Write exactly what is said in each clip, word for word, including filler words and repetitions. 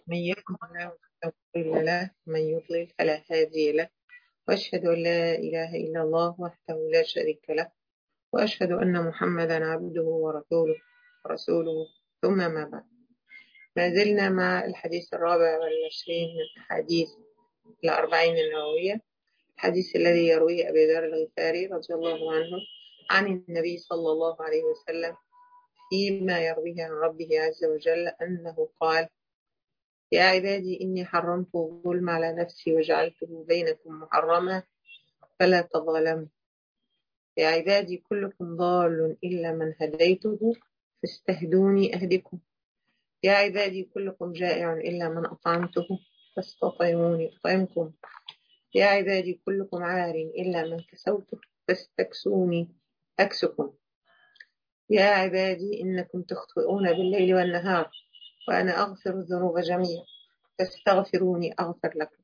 من يهده الله فلا مضل له ومن يضلل فلا هادي له، وأشهد أن لا إله إلا الله وحده لا شريك له، وأشهد أن محمدا عبده ورسوله ورسوله ثم ما بعد. ما زلنا مع الحديث الرابع والعشرين من حديث الأربعين النووية، الحديث الذي يرويه أبي ذر الغفاري رضي الله عنه عن النبي صلى الله عليه وسلم فيما يرويه عن ربه عز وجل أنه قال: يا عبادي إني حرمت الظلم على نفسي وجعلته بينكم محرما فلا تظالموا. يا عبادي كلكم ضال إلا من هديته فاستهدوني أهدكم. يا عبادي كلكم جائع إلا من أطعمته فاستطعموني أطعمكم. يا عبادي كلكم عار إلا من كسوته فاستكسوني أكسكم. يا عبادي إنكم تخطئون بالليل والنهار وأنا أغفر الذنوب جميعا فاستغفروني أغفر لكم.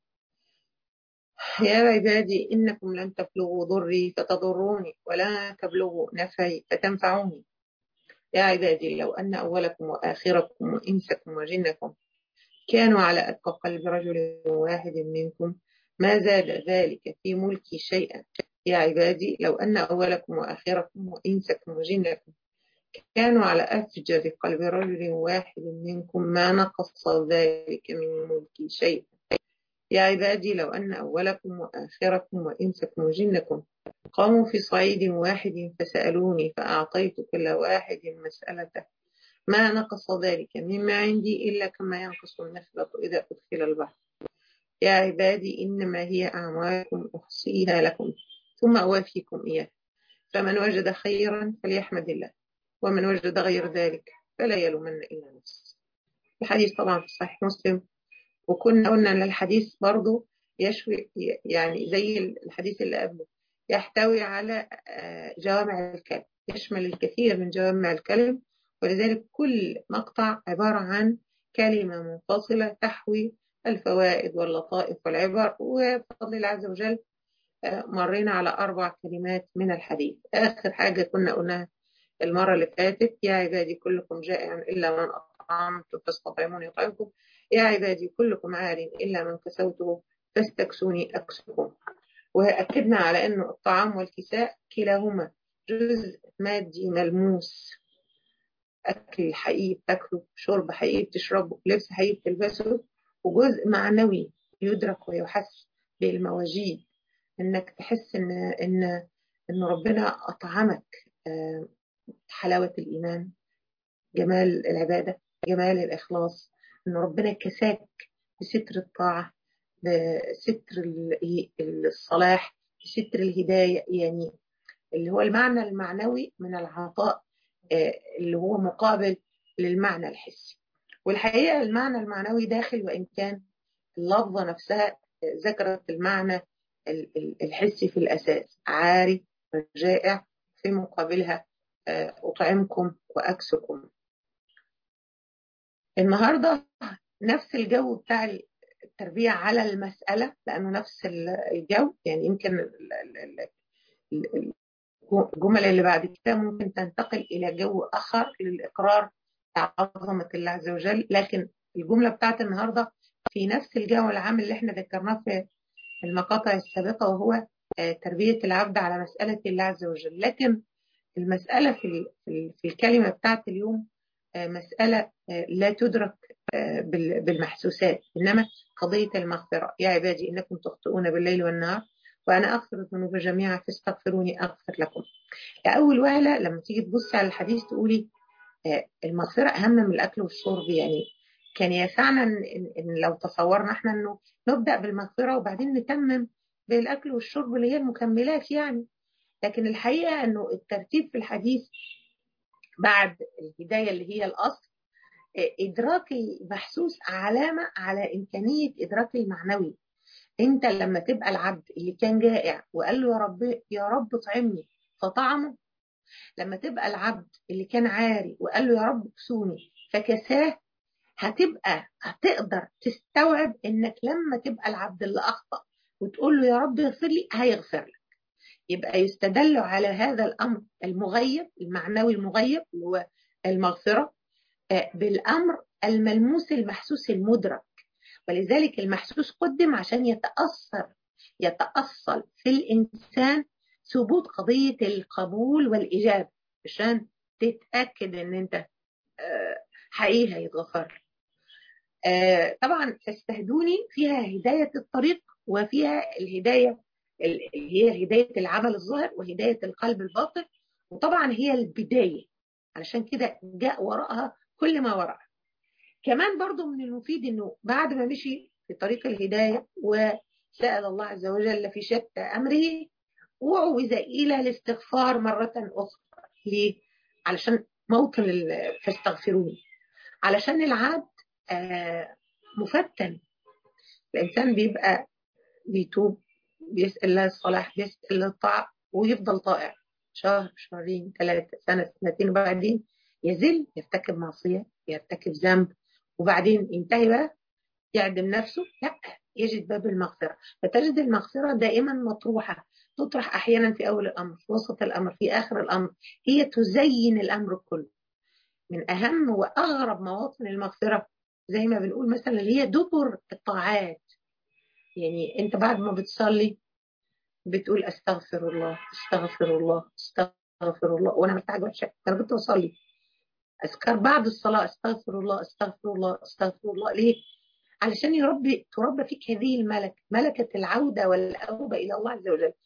يا عبادي إنكم لن تبلغوا ضري فتضروني ولا تبلغوا نفعي فتنفعوني. يا عبادي لو أن أولكم وآخركم وإنسكم وجنكم كانوا على أتقى قلب رجل واحد منكم ما زاد ذلك في ملكي شيئا. يا عبادي لو أن أولكم وآخركم وإنسكم وجنكم كانوا على أفجر قلب رجل واحد منكم ما نقص ذلك من ملكي شيئا. يا عبادي لو أن أولكم وآخركم وإنسكم وجنكم قاموا في صعيد واحد فسألوني فأعطيت كل واحد مسألته ما نقص ذلك مما عندي إلا كما ينقص المخلط إذا أدخل البحر. يا عبادي إنما هي أعمالكم أحصيها لكم ثم أوافيكم إياه، فمن وجد خيرا فليحمد الله ومن وجد غير ذلك فلا يلومن إلا نفسه. الحديث طبعا في صحيح مسلم، وكنا قلنا أن الحديث برضو يشوي يعني زي الحديث اللي قبله يحتوي على جوامع الكلم، يشمل الكثير من جوامع الكلم، ولذلك كل مقطع عبارة عن كلمة منفصلة تحوي الفوائد واللطائف والعبر. وبفضل الله عز وجل مرينا على أربع كلمات من الحديث. آخر حاجة كنا قلناها المرة اللي فاتت: يا عبادي كلكم جائع إلا من أطعمته فاستطعموني أطعمكم. يا عبادي كلكم عار إلا من كسوته فاستكسوني أكسكم. وأكدنا على أنه الطعام والكساء كلاهما جزء مادي ملموس، أكل حقيقي بتاكله، شرب حقيقي بتشربه، لبس حقيقي بتلبسه، وجزء معنوي يدرك ويحس بالمواجيد، إنك تحس إن إن إن ربنا أطعمك حلاوة الإيمان، جمال العبادة، جمال الإخلاص، إن ربنا كساك بستر الطاعة، بستر الصلاح، بستر الهداية، يعني اللي هو المعنى المعنوي من العطاء اللي هو مقابل للمعنى الحسي. والحقيقة المعنى المعنوي داخل، وإن كان اللفظة نفسها ذكرت المعنى الحسي في الأساس: عاري وجائع، في مقابلها أطعمكم وأكسكم. النهاردة نفس الجو بتاع التربية على المسألة، لأنه نفس الجو، يعني يمكن الجمل اللي بعد كده ممكن تنتقل إلى جو آخر للإقرار بعظمة الله عز وجل، لكن الجملة بتاعت النهاردة في نفس الجو العام اللي احنا ذكرناه في المقاطع السابقة، وهو تربية العبد على مسألة الله عز وجل. لكن المسألة في في الكلمة بتاعت اليوم مسألة لا تدرك بالمحسوسات، إنما قضية المغفرة. يا عبادي إنكم تخطئون بالليل والنهار وأنا أغفر الذنوب جميعا فاستغفروني أغفر لكم. لأول وهلة لما تيجي تبص على الحديث تقولي المغفرة أهم من الأكل والشرب. يعني كان يسعنا إن, إن لو تصورنا إحنا إنه نبدأ بالمغفرة وبعدين نتمم بالأكل والشرب اللي هي المكملات يعني. لكن الحقيقة إنه الترتيب في الحديث بعد الهداية اللي هي الأصل، إدراك المحسوس علامة على إمكانية إدراك المعنوي. أنت لما تبقى العبد اللي كان جائع وقال له يا رب يا رب اطعمني فطعمه، لما تبقى العبد اللي كان عاري وقال له يا رب اكسوني فكساه، هتبقى هتقدر تستوعب إنك لما تبقى العبد اللي أخطأ وتقول له يا رب اغفر لي هيغفر لك. يبقى يستدل على هذا الأمر المغيب المعنوي المغيب اللي هو المغفرة بالأمر الملموس المحسوس المدرك ولذلك المحسوس قدم عشان يتأثر يتأصل في الإنسان ثبوت قضية القبول والإجابة، عشان تتأكد إن أنت حقيقي هيتغفر. طبعا فاستهدوني فيها هداية الطريق، وفيها الهداية اللي هي هداية العمل الظاهر وهداية القلب الباطن، وطبعا هي البداية، علشان كده جاء وراءها كل ما وراءها. كمان برضو من المفيد انه بعد ما مشي في طريق الهداية وسأل الله عز وجل في شتى أمره، وعوز إلى الاستغفار مرة أخرى. ليه؟ علشان موطن فاستغفروني، علشان العبد آه مفتن. الإنسان بيبقى بيتوب، بيسأل الله الصلاح، بيسأل الله الطاعة، ويفضل طائع شهر، شهرين، ثلاثة، سنة، سنتين، وبعدين يزل، يرتكب معصية، يرتكب ذنب، وبعدين ينتهي بقى يعدم نفسه. لا، يجد باب المغفرة. فتجد المغفرة دائما مطروحة، تطرح أحيانا في أول الأمر، في وسط الأمر، في آخر الأمر. هي تزين الأمر كله. من أهم وأغرب مواطن المغفرة زي ما بنقول مثلا اللي هي دبر الطاعات. يعني أنت بعد ما بتصلي بتقول أستغفر الله أستغفر الله أستغفر الله، وأنا محتاج وحشة أنا كنت بصلي أذكر بعد الصلاة أستغفر الله أستغفر الله أستغفر الله. ليه؟ علشان يربي تربى فيك هذه الملكة، ملكة العودة والأوبة إلى الله عز وجل.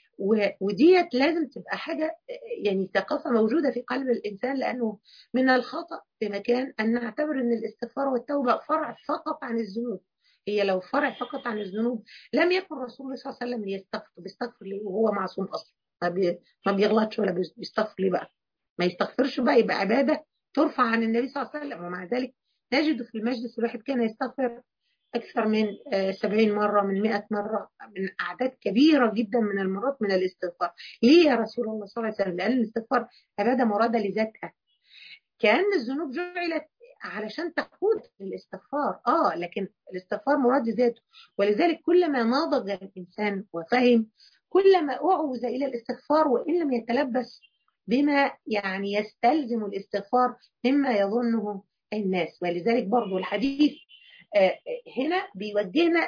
وديت لازم تبقى حاجة يعني ثقافة موجودة في قلب الإنسان، لأنه من الخطأ في مكان أن نعتبر أن الاستغفار والتوبة فرع فقط عن الذنوب. هي لو فرع فقط عن الذنوب لم يكن رسول الله صلى الله عليه وسلم ليستغفر. بيستغفر ليه وهو معصوم أصلا؟ ما, بي... ما بيغلطش ولا بيستغفر ليه بقى؟ ما يستغفرش بقى، يبقى عبادة ترفع عن النبي صلى الله عليه وسلم. ومع ذلك نجد في المجلس الواحد كان يستغفر أكثر من سبعين مرة، من مئة مرة، من أعداد كبيرة جدا من المرات من الاستغفار. ليه يا رسول الله صلى الله عليه وسلم؟ لأن الاستغفار عبادة مرادة لذاتها، كأن الذنوب جعلت علشان تقود الاستغفار. آه لكن الاستغفار مراد ذاته. ولذلك كلما نضج الإنسان وفهم كلما أعوز إلى الاستغفار، وإن لم يتلبس بما يعني يستلزم الاستغفار مما يظنه الناس. ولذلك برضو الحديث هنا بيوجهنا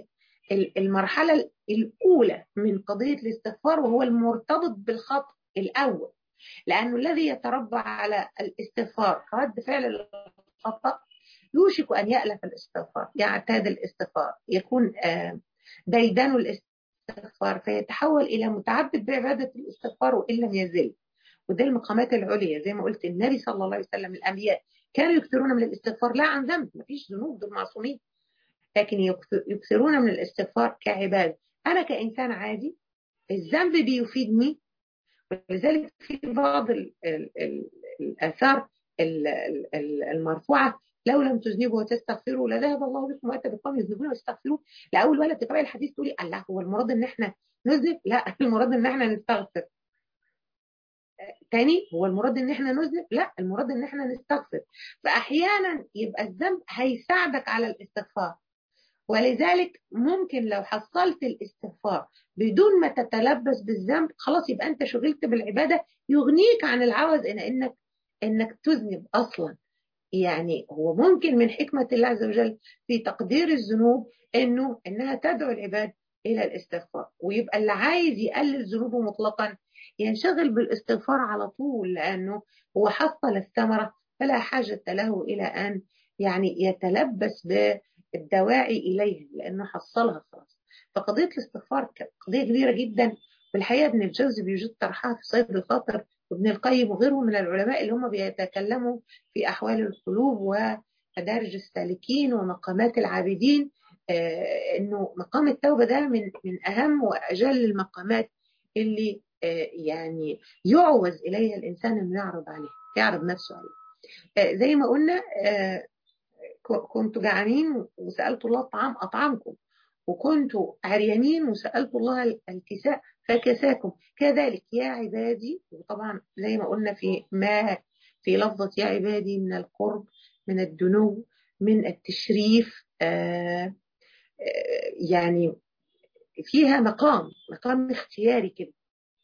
للمرحلة الأولى من قضية الاستغفار، وهو المرتبط بالخطأ الأول. لأنه الذي يتربى على الاستغفار كرد فعل الخطأ يوشك أن يألف الاستغفار، يعتاد الاستغفار، يكون ديدان الاستغفار، فيتحول إلى متعبد بعبادة الاستغفار وإن لم يزل. وده المقامات العليا زي ما قلت. النبي صلى الله عليه وسلم، الأنبياء كانوا يكثرون من الاستغفار لا عن ذنب، مفيش ذنوب، دول معصومين، لكن يكثرون من الاستغفار كعبادة. أنا كإنسان عادي الذنب بيفيدني. ولذلك في بعض ال ال ال الآثار المرفوعة لو لم تذنبوا وتستغفروا لذهب الله بكم وأتى بقوم يذنبون ويستغفرون. لأول ولا تقرأ الحديث تقولي الله، هو المراد إن إحنا نذنب؟ لا، المراد إن إحنا نستغفر. تاني، هو المراد ان احنا نذنب؟ لا، المراد ان احنا نستغفر. فاحيانا يبقى الذنب هيساعدك على الاستغفار. ولذلك ممكن لو حصلت الاستغفار بدون ما تتلبس بالذنب، خلاص يبقى انت شغلت بالعبادة يغنيك عن العوز ان انك انك تذنب اصلا. يعني هو ممكن من حكمة الله عز وجل في تقدير الذنوب انه انها تدعو العباد الى الاستغفار، ويبقى اللي عايز يقلل ذنوبه مطلقا ينشغل بالاستغفار على طول، لانه هو حصل الثمرة فلا حاجة له الى ان يعني يتلبس بالدواعي اليها، لانه حصلها خلاص. فقضية الاستغفار قضية كبيرة جدا. والحقيقة ابن الجوزي بيوجد طرحها في صيد الخاطر، وابن القيم وغيرهم من العلماء اللي هم بيتكلموا في أحوال القلوب ومدارج السالكين ومقامات العابدين، آه إنه مقام التوبة ده من من أهم وأجل المقامات اللي آه يعني يعوز إليها الإنسان إنه يعرض عليه، يعرض نفسه عليه. آه زي ما قلنا، آه كنت جعانين وسألت الله الطعام أطعمكم، وكنتوا عريانين وسألت الله الكساء فكساكم، كذلك يا عبادي. وطبعا زي ما قلنا في ما في لفظة يا عبادي من القرب، من الدنو، من التشريف، آآ آآ يعني فيها مقام مقام اختياري كده.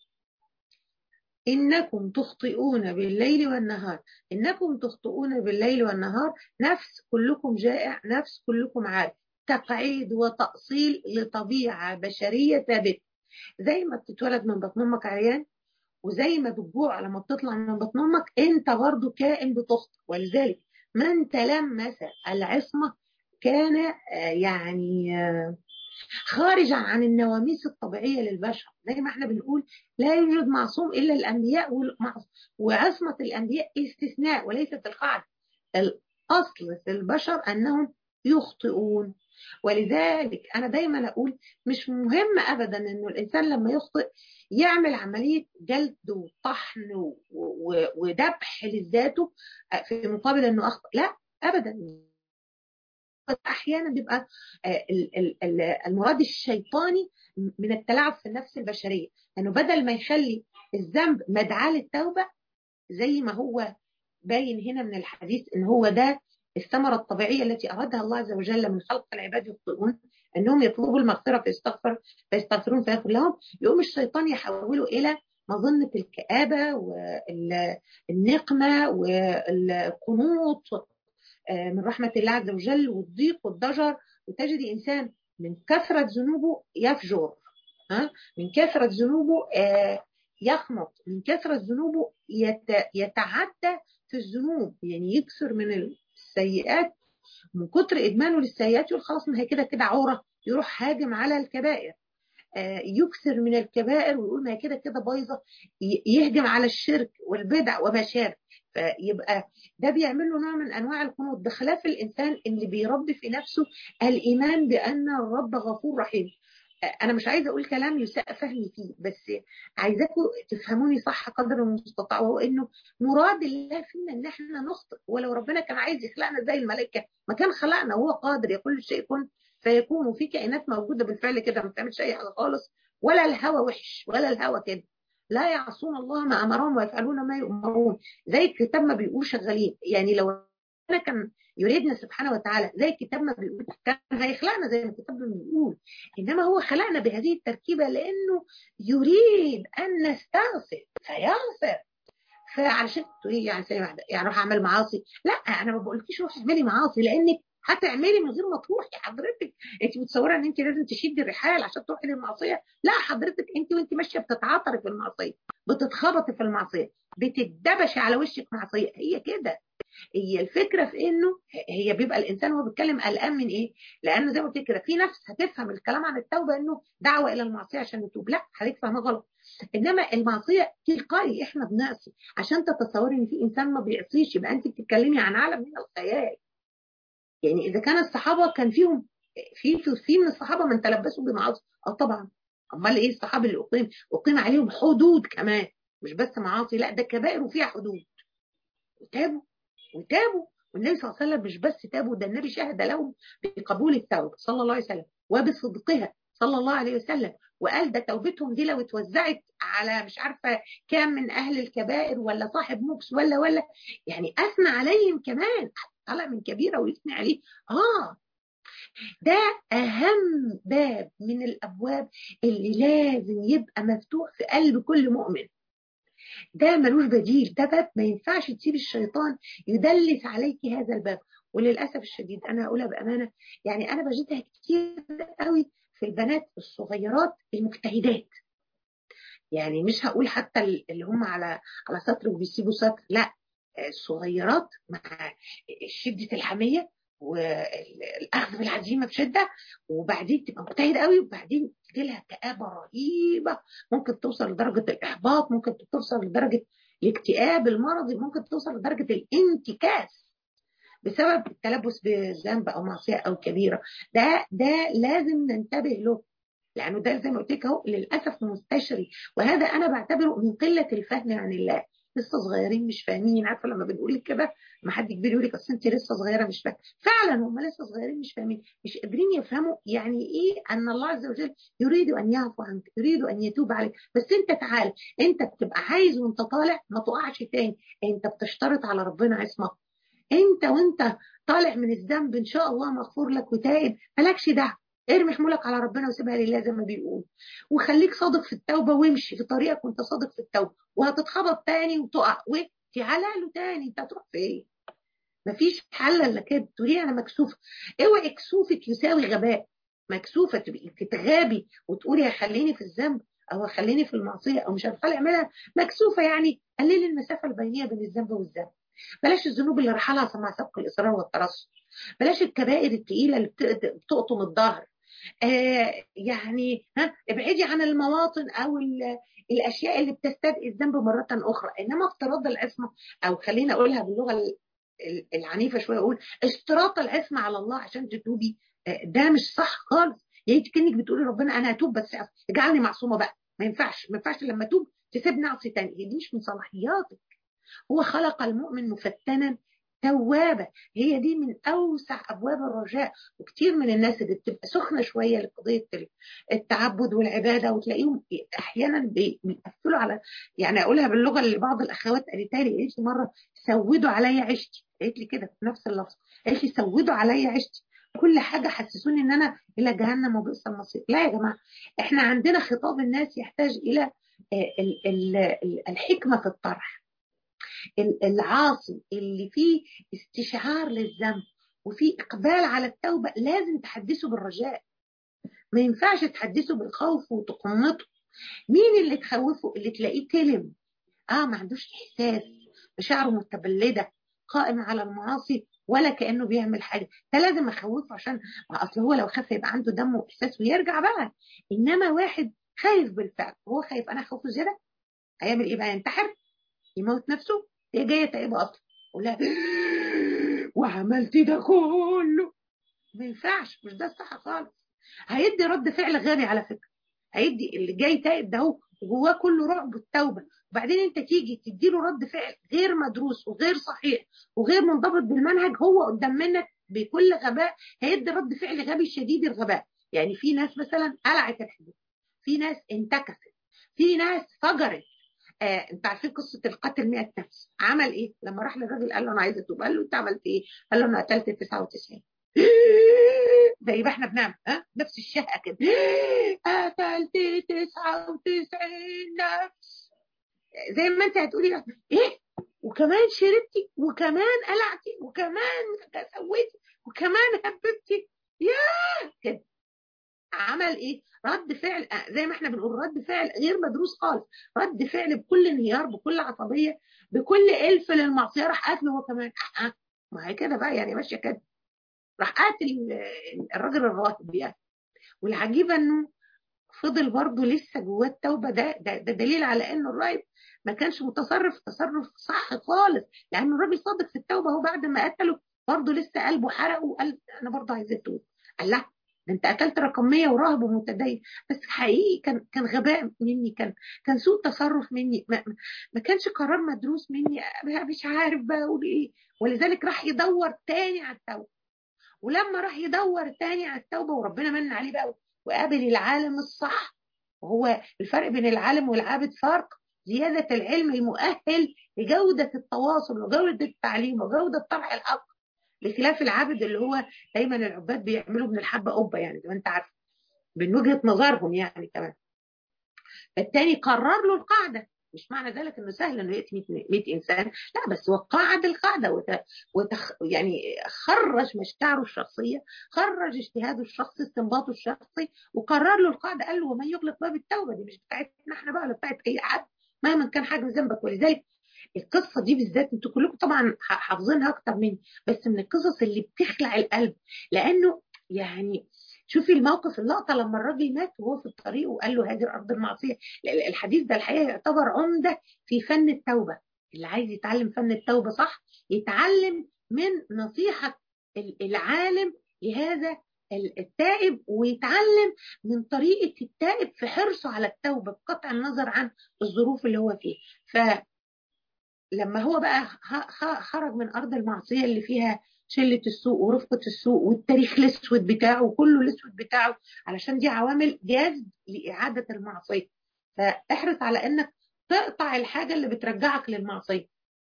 إنكم تخطئون بالليل والنهار، إنكم تخطئون بالليل والنهار، نفس كلكم جائع، نفس كلكم عارف. تقعيد وتأصيل لطبيعة بشرية ثابتة. زي ما بتتولد من بطن امك عريان، وزي ما بتجوع لما بتطلع من بطن امك، انت برضو كائن بتخطئ. ولذلك من تلمس العصمة كان يعني خارجا عن النواميس الطبيعية للبشر. زي ما احنا بنقول لا يوجد معصوم إلا الأنبياء، وعصمة الأنبياء استثناء وليست القاعدة. الأصل في البشر أنهم يخطئون. ولذلك أنا دايما أقول مش مهم أبدا أنه الإنسان لما يخطئ يعمل عملية جلد وطحن وذبح لذاته في مقابل أنه أخطأ، لا أبدا. احيانا بيبقى المراد الشيطاني من التلاعب في النفس البشريه، انه يعني بدل ما يخلي الذنب مدعاه للتوبه زي ما هو باين هنا من الحديث ان هو ده الثمره الطبيعيه التي ارادها الله عز وجل من خلق العباد يخطئون، انهم يطلبوا المغفره فيستغفر فيستغفرون فيغفر لهم، يقوم الشيطان يحوله الى مظنه الكآبه والنقمه والقنوط من رحمة الله عز وجل والضيق والضجر. وتجد إنسان من كثرة ذنوبه يفجر، ها من كثرة ذنوبه يخنط، من كثرة ذنوبه يتعدى في الذنوب، يعني يكثر من السيئات من كتر إدمانه للسيئات يقول خلاص ما هي كده كده عورة، يروح هاجم على الكبائر. يكثر من الكبائر ويقول ما هي كده كده بايظة، يهجم على الشرك والبدع وما شابه. فيبقى ده بيعمل له نوع من انواع القنوط، بخلاف الانسان اللي بيربي في نفسه الايمان بان الرب غفور رحيم. انا مش عايزه اقول كلام يساء فهمي فيه، بس عايزاكم تفهموني صح قدر المستطاع، وهو انه مراد الله فينا ان احنا نخطئ. ولو ربنا كان عايز يخلقنا زي الملائكه ما كان خلقنا، وهو قادر يقول الشيء كن فيكون. وفي كائنات موجوده بالفعل كده ما بتعملش اي حاجه خالص، ولا الهوى وحش ولا الهوى كده، لا يعصون الله ما امرهم ويفعلون ما يؤمرون. زي الكتاب ما بيقول شغالين. يعني لو انا كان يريدنا سبحانه وتعالى زي الكتاب ما بيقول كان هيخلقنا زي ما الكتاب بيقول، انما هو خلقنا بهذه التركيبه لانه يريد ان نستغفر فيغفر. فعلشان تقولي يعني يعني اروح اعمل معاصي، لا انا ما بقولكيش روحي اعملي معاصي لانك هتعملي من غير ما تروحي. حضرتك انت متصوره ان انت لازم تشدي الرحال عشان تروحي للمعصيه؟ لا حضرتك انت وانت ماشيه بتتعاطري في المعصيه، بتتخبطي في المعصيه، بتدبشي على وشك معصيه. هي كده. هي الفكره في انه هي بيبقى الانسان وهو بيتكلم قلقان من ايه؟ لانه زي ما قلت كده في نفس هتفهم الكلام عن التوبه انه دعوه الى المعصيه عشان نتوب، لا حضرتك فاهمه غلط. انما المعصيه تلقائي احنا بنعصي. عشان تتصوري ان في انسان ما بيعصيش يبقى انت بتتكلمي عن عالم من الخيال. يعني اذا كان الصحابه كان فيهم في في, في من الصحابه من تلبسوا بمعاصي، اه طبعا. امال ايه الصحابه اللي اقيم اقيم عليهم حدود كمان، مش بس معاصي، لا ده كبائر وفيها حدود، وتابوا وتابوا. والنبي صلى الله عليه وسلم مش بس تابوا، ده النبي شهد لهم بقبول التوبه صلى الله عليه وسلم وبصدقها صلى الله عليه وسلم، وقال ده توبتهم دي لو اتوزعت على مش عارفه كام من اهل الكبائر ولا صاحب مكس ولا ولا يعني اثنى عليهم كمان، طلع من كبيره ويثني عليه. اه ده اهم باب من الابواب اللي لازم يبقى مفتوح في قلب كل مؤمن. ده ملوش بديل، ده باب ما ينفعش تسيب الشيطان يدلس عليك هذا الباب. وللاسف الشديد انا هقولها بامانه، يعني انا بجدها كتير قوي في البنات الصغيرات المجتهدات. يعني مش هقول حتى اللي هم على على سطر وبيسيبوا سطر، لا الصغيرات مع شده الحميه والاخذ بالعزيمه بشده، وبعدين تبقى مجتهده قوي، وبعدين تجي لها كآبه رهيبه، ممكن توصل لدرجه الاحباط، ممكن توصل لدرجه الاكتئاب المرضي، ممكن توصل لدرجه الانتكاس بسبب التلبس بذنب او معصيه او كبيره. ده ده لازم ننتبه له، لانه ده زي ما قلت لك اهو للاسف منتشر، وهذا انا بعتبره من قله الفهم عن الله. لسه صغيرين مش فاهمين. عارفه لما بنقول لك كده ما حد كبير يقول لك اصل انت لسه صغيره مش فاهمه، فعلا هم لسه صغيرين مش فاهمين، مش قادرين يفهموا يعني ايه ان الله عز وجل يريد ان يعفو عنك، يريد ان يتوب عليك. بس انت تعال، انت بتبقى عايز وانت طالع ما تقعش تاني، انت بتشترط على ربنا عصمه. انت وانت طالع من الذنب ان شاء الله مغفور لك وتائب، مالكش دعوه، ارمي حمولك على ربنا وسيبها لله زي ما بيقول، وخليك صادق في التوبه وامشي في طريقك وانت صادق في التوبه، وهتتخبط تاني وتقع وتعالى له تاني، انت هتروح فين؟ مفيش حل الا كده. تقولي انا مكسوفه، اوعي كسوفك يساوي غباء. مكسوفه تبقي تتغابي وتقولي هخليني في الذنب او هخليني في المعصيه او مش عارفه اعملها، مكسوفه يعني قللي المسافه البينيه بين الذنب والذنب. بلاش الذنوب اللي راح لها مع سبق الاصرار والترصد. بلاش الكبائر الثقيله اللي بتقطم الظهر. آه يعني ها ابعدي عن المواطن او الاشياء اللي بتستدعي الذنب مره اخرى. انما افتراض العصمه، او خلينا اقولها باللغه العنيفه شويه، اقول اشتراط العصمه على الله عشان تتوبي، آه ده مش صح خالص. يعني كأنك بتقولي ربنا انا هتوب بس اجعلني معصومه بقى. ما ينفعش ما ينفعش لما اتوب تسيبني اعصي تاني، دي مش من صلاحياتك. هو خلق المؤمن مفتنا توابا، هي دي من اوسع ابواب الرجاء. وكتير من الناس اللي بتبقى سخنه شويه لقضيه التعبد والعباده، وتلاقيهم احيانا بيقفلوا على، يعني اقولها باللغه اللي بعض الاخوات قالتها لي، قالت لي مره سودوا عليا عشتي، قالت لي كده بنفس اللفظ، قالت لي سودوا عليا عشتي، كل حاجه حسسوني ان انا الى جهنم وبئس المصير. لا يا جماعه، احنا عندنا خطاب الناس يحتاج الى الحكمه في الطرح. العاصي اللي فيه استشعار للذنب وفيه إقبال على التوبة لازم تحدثه بالرجاء، ما ينفعش تحدثه بالخوف وتقنطه. مين اللي تخوفه؟ اللي تلاقيه تلم، اه ما عندوش إحساس، مشاعره متبلدة، قائم على المعاصي ولا كأنه بيعمل حاجة. ده لازم أخوفه، عشان أصل هو لو خاف يبقى عنده دم وإحساس ويرجع بقى. إنما واحد خايف بالفعل، هو خايف، أنا خوفه زيادة، هيعمل إيه بقى؟ ينتحر؟ يموت نفسه؟ هي جايه تائبه اصلا ولا وعملتي ده كله؟ ما ينفعش، مش ده الصح خالص. هيدي رد فعل غبي على فكره، هيدي اللي جاي تائب ده هو جواه كله رعب التوبه، وبعدين انت تيجي تدي له رد فعل غير مدروس وغير صحيح وغير منضبط بالمنهج، هو قدام منك بكل غباء هيدي رد فعل غبي شديد الغباء. يعني في ناس مثلا قلعت الحدود، في ناس انتكست، في ناس فجرت. آه، انت عارفين قصه القتل مئة نفس؟ عمل ايه لما راح للراجل قال له انا عايز اتوب؟ قال له انت عملت ايه؟ قال له انا قتلت تسعة وتسعين. زي ما احنا بنعمل ها نفس الشهقه كده، قتلت تسعة وتسعين نفس. زي ما انت هتقولي ايه، وكمان شربتي وكمان قلعتي وكمان سويتي وكمان هببتي، ياه كده. عمل ايه؟ رد فعل زي ما احنا بنقول رد فعل غير مدروس خالص، رد فعل بكل انهيار بكل عصبيه بكل الف للمعصيه، راح قاتله هو كمان. أه. ما هي كده بقى يعني ماشيه كده، راح قاتل الراجل الراهب يعني. والعجيبه انه فضل برضه لسه جواه التوبه. ده, ده ده دليل على انه الراهب ما كانش متصرف تصرف صح خالص، لانه الراجل صادق في التوبه. هو بعد ما قتله برضه لسه قلبه حرقه وقال انا برضه عايز اتوب. قال لا، ده انت قتلت رقم مية وراهب ومتدين. بس حقيقي كان كان غباء مني، كان كان سوء تصرف مني، ما, ما كانش قرار مدروس مني، مش عارف بقى اقول ايه. ولذلك راح يدور تاني على التوبه. ولما راح يدور تاني على التوبه وربنا من عليه بقى وقابل العالم الصح. وهو الفرق بين العالم والعابد فرق، زياده العلم المؤهل لجوده التواصل وجوده التعليم وجوده طرح الحق، بخلاف العابد اللي هو دايما العباد بيعملوا من الحبه قبه، يعني زي ما انت عارف من وجهه نظرهم يعني كمان. التاني قرر له القاعده، مش معنى ذلك انه سهل انه ياتي مئة انسان، لا، بس هو قاعد القاعده وت... وتخ... يعني خرج مشاعره الشخصيه، خرج اجتهاده الشخصي، استنباطه الشخصي، وقرر له القاعده. قال له ومن يغلق باب التوبه، دي مش بتاعتنا احنا بقى ولا بتاعت اي حد مهما كان حجم ذنبك. ولذلك القصه دي بالذات انتوا كلكم طبعا حافظينها اكتر مني، بس من القصص اللي بتخلع القلب. لانه يعني شوفي الموقف، اللقطه لما الراجل مات وهو في الطريق وقال له هذه ارض المعصيه. الحديث ده الحقيقه يعتبر عمده في فن التوبه. اللي عايز يتعلم فن التوبه صح يتعلم من نصيحه العالم لهذا التائب، ويتعلم من طريقه التائب في حرصه على التوبه بقطع النظر عن الظروف اللي هو فيها. ف لما هو بقى خرج من أرض المعصية اللي فيها شلة السوء ورفقة السوء والتاريخ الأسود بتاعه وكله الأسود بتاعه، علشان دي عوامل جذب لإعادة المعصية. فاحرص على إنك تقطع الحاجة اللي بترجعك للمعصية،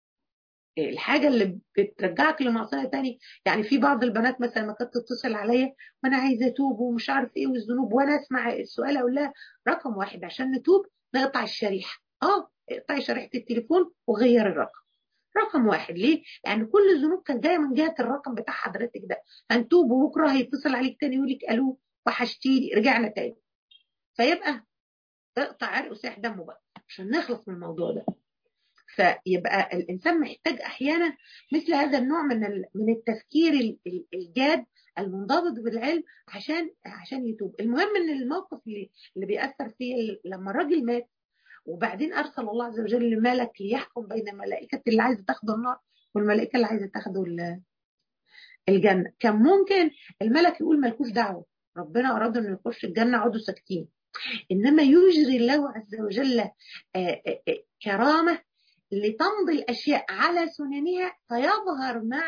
الحاجة اللي بترجعك لمعصية تاني. يعني في بعض البنات مثلا ما كانت تتصل عليا وأنا عايزة أتوب ومش عارف إيه والذنوب، وأنا أسمع السؤال أقول لها رقم واحد عشان نتوب نقطع الشريحة. آه اقطعي شريحة التليفون وغير الرقم. رقم واحد. ليه؟ لأن كل الذنوب كانت جاية من جهة الرقم بتاع حضرتك ده. هنتوب وبكرة هيتصل عليك تاني يقول لك ألو وحشتيني، رجعنا تاني. فيبقى اقطع عرق وساح دمه بقى عشان نخلص من الموضوع ده. فيبقى الإنسان محتاج أحيانا مثل هذا النوع من من التفكير الجاد المنضبط بالعلم عشان عشان يتوب. المهم ان الموقف اللي اللي بيأثر فيه لما الراجل مات وبعدين أرسل الله عز وجل ملك ليحكم بين الملائكة اللي عايزة تاخده النار والملائكة اللي عايزة تاخده الجنة. كان ممكن الملك يقول مالكوش دعوة، ربنا أراد أنه يخش الجنة، عودوا ساكتين. إنما يجري الله عز وجل كرامة لتمضي الأشياء على سننها فيظهر مع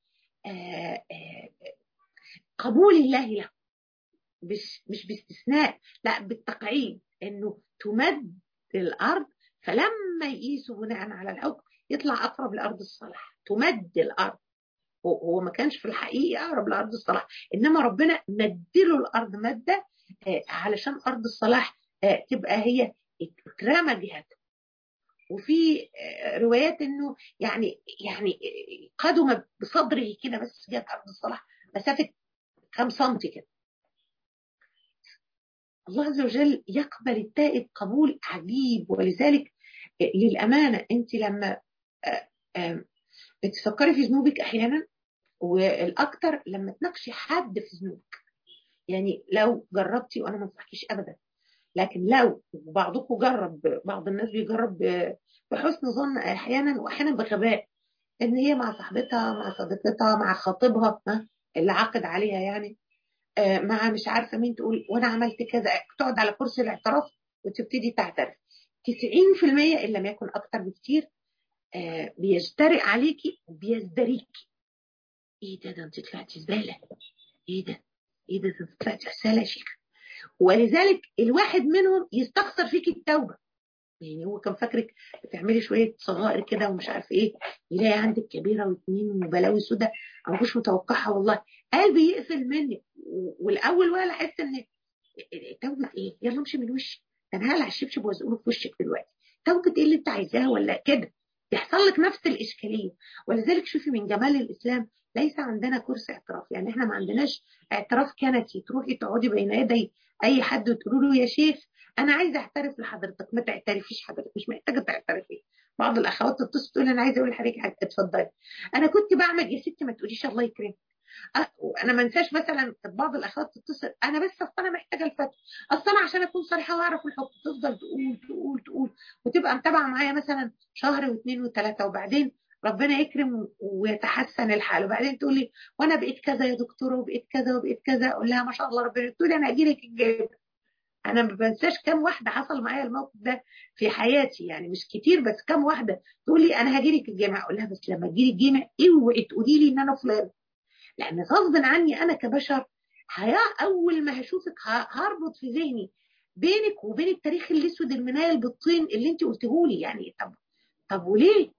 قبول الله له، مش مش باستثناء، لا بالتقعيد، انه تمد الارض. فلما يقيسوا بناء على الحكم يطلع اقرب لارض الصلاح، تمد الارض. هو ما كانش في الحقيقه اقرب لارض الصلاح، انما ربنا مدله الارض مده علشان ارض الصلاح تبقى هي اترمى جهتها. وفي روايات انه يعني يعني قدم بصدره كده بس جت ارض الصلاح مسافه كم سنتي كده. الله عز وجل يقبل التائب قبول عجيب. ولذلك للأمانة أنت لما بتفكري في ذنوبك أحيانا، والأكثر لما تناقشي حد في ذنوبك، يعني لو جربتي، وأنا ما انصحكيش أبدا، لكن لو بعضكم جرب، بعض الناس بيجرب بحسن ظن أحيانا وأحيانا بغباء، إن هي مع صاحبتها مع صديقتها مع خطيبها اللي عقد عليها يعني مع مش عارفه مين، تقول وانا عملت كذا، تقعد على كرسي الاعتراف وتبتدي تعترف. تسعين في المية ان لم يكن اكتر بكتير بيجترئ عليكي وبيزدريكي. ايه ده ده انت طلعتي زباله، ايه ده ايه ده ده انت طلعتي عساله يا شيخ. ولذلك الواحد منهم يستخسر فيكي التوبه، يعني هو كان فاكرك بتعملي شويه صغائر كده ومش عارف ايه، يلاقي عندك كبيره واثنين وبلاوي سودة انا مش متوقعها والله، قلبي يقفل منك. والاول ولا احس ان توبه ايه، يلا امشي من وشي، انا هقلع الشبشب وازقله في وشك دلوقتي. توبه ايه اللي انت عايزاها ولا كده؟ يحصل لك نفس الاشكاليه. ولذلك شوفي من جمال الاسلام ليس عندنا كرسي اعتراف، يعني احنا ما عندناش اعتراف كنسي تروحي تقعدي بين يدي اي حد وتقولي له يا شيخ انا عايزه اعترف لحضرتك. ما تعترفيش حضرتك، مش محتاجه تعترفي. بعض الاخوات تتصل تقول انا عايزه اقول لحضرتك حاجه، اتفضلي. انا كنت بعمل يا ستي، ما تقوليش الله يكرمك. انا ما انساش مثلا بعض الاخوات تتصل، انا بس اصل انا محتاجه الفتوى، اصل انا عشان اكون صريحه واعرف الحكم، تفضل تقول تقول تقول وتبقى متابعه معايا مثلا شهر واثنين وثلاثه، وبعدين ربنا يكرم ويتحسن الحال، وبعدين تقول لي وانا بقيت كذا يا دكتوره وبقيت كذا وبقيت كذا، اقول لها ما شاء الله ربنا، تقول لي انا اجي لك الجامع. انا ما بنساش كم واحده حصل معايا الموقف ده في حياتي، يعني مش كتير بس كم واحده تقول لي انا هاجي لك الجامع، اقول لها بس لما تجي لي الجامع اوعي تقولي لي ان انا فلان، لان غصب عني انا كبشر هيا اول ما هشوفك هربط في ذهني بينك وبين التاريخ الاسود المنايل بالطين اللي انت قلته لي. يعني طب طب وليه؟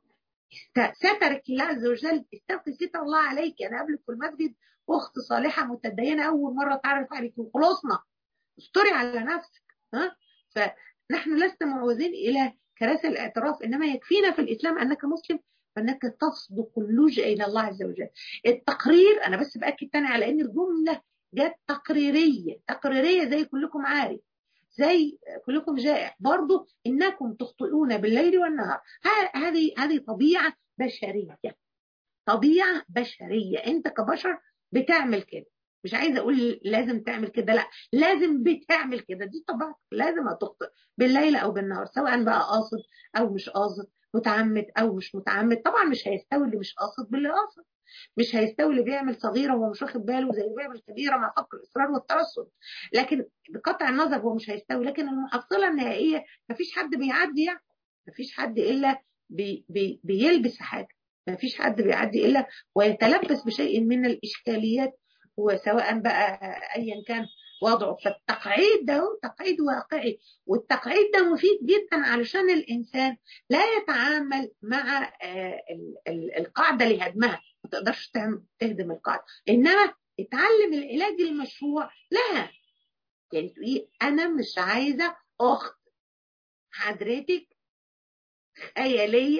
سترك الله عز وجل، استغفر ستر الله عليك. انا قبلك في المسجد اخت صالحه متدينه اول مره اتعرف عليك وخلصنا، استري على نفسك. ها، فنحن لسنا معوزين الى كراسي الاعتراف، انما يكفينا في الاسلام انك مسلم فانك تصدق اللجأ الى الله عز وجل. التقرير، انا بس باكد تاني على ان الجمله جت تقريريه، تقريريه زي كلكم عارف، زي كلكم جائع برضو، انكم تخطئون بالليل والنهار. هذه هذه طبيعه بشريه، طبيعه بشريه، انت كبشر بتعمل كده. مش عايزه اقول لازم تعمل كده، لا لازم بتعمل كده، دي طبعا لازم هتخطئ بالليل او بالنهار، سواء بقى قاصد او مش قاصد، متعمد او مش متعمد. طبعا مش هيستوي اللي مش قاصد باللي قاصد، مش هيستوي اللي بيعمل صغيره وهو مش واخد باله زي اللي بيعمل كبيره مع فقر الاصرار والترصد، لكن بقطع النظر هو مش هيستوي. لكن المحصله النهائيه مفيش حد بيعدي، يعني مفيش حد الا بي بي بيلبس حاجه، ما فيش حد بيعدي إلا ويتلبس بشيء من الإشكاليات، وسواء بقى أيا كان وضعه. فالتقعيد ده تقعيد واقعي، والتقعيد ده مفيد جدا علشان الإنسان لا يتعامل مع القاعدة لهدمها، ما تقدرش تهدم القاعدة، إنما اتعلم العلاج المشروع لها. يعني تقولي أنا مش عايزة أخت حضرتك خيالية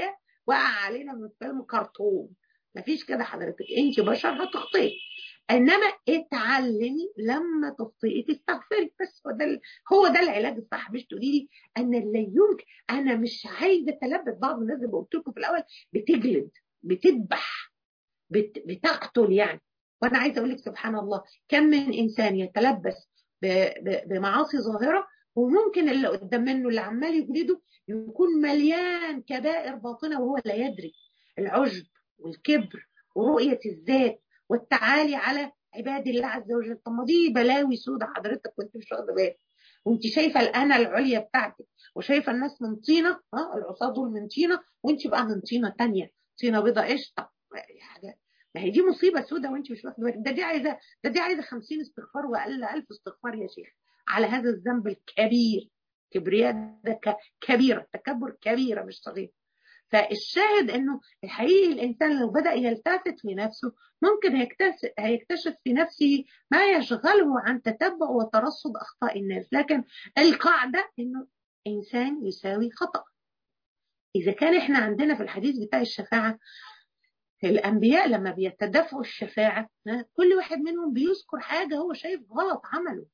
وقع علينا من فيلم كرتون. مفيش كده حضرتك، انت بشر هتخطئي، انما اتعلمي لما تخطئي تستغفري بس. هو ده هو ده العلاج الصح. مش تقولي لي انا لا يمكن، انا مش عايزه اتلبس. بعض الناس زي ما قلت لكم في الاول بتجلد، بتذبح، بت... بتقتل يعني. وانا عايزه اقول لك سبحان الله، كم من انسان يتلبس ب... ب... بمعاصي ظاهره، وممكن اللي قدام منه اللي عمال يجلده يكون مليان كبائر باطنه وهو لا يدري. العجب والكبر ورؤيه الذات والتعالي على عباد الله عز وجل. طب ما دي بلاوي سودة حضرتك وانت مش واخده بالك، وانت شايفه الانا العليا بتاعتك، وشايفه الناس من طينه، ها العصاه دول من طينه، وانت بقى من طينه ثانيه، طينه بيضه قشطه. حاجه، ما هي دي مصيبه سودة وانت مش واخده بالك. ده دي عايزه ده دي عايزه خمسين استغفار واقل ألف استغفار يا شيخ على هذا الذنب الكبير. كبرياء ده كبيره، تكبر كبيره مش صغيره. فالشاهد انه الحقيقي الانسان لو بدا يلتفت في نفسه ممكن هيكتشف هيكتشف في نفسه ما يشغله عن تتبع وترصد اخطاء الناس. لكن القاعده انه انسان يساوي خطا. اذا كان احنا عندنا في الحديث بتاع الشفاعه الانبياء لما بيتدافعوا الشفاعه كل واحد منهم بيذكر حاجه هو شايف غلط عمله.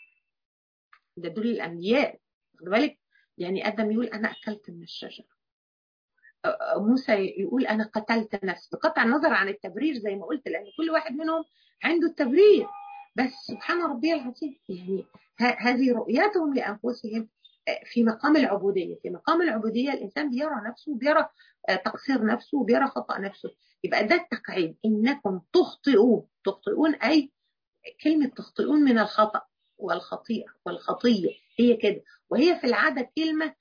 ده دول الانبياء، خد بالك. يعني ادم يقول انا اكلت من الشجره، موسى يقول انا قتلت نفسي، بقطع النظر عن التبرير زي ما قلت، لان كل واحد منهم عنده التبرير. بس سبحان ربي العظيم، يعني هذه رؤيتهم لانفسهم في مقام العبوديه. في مقام العبوديه الانسان بيرى نفسه، بيرى تقصير نفسه، وبيرى خطا نفسه. يبقى ده التقعيد، انكم تخطئون. تخطئون اي كلمه تخطئون من الخطا والخطيئه والخطيه، هي كده. وهي في العاده كلمه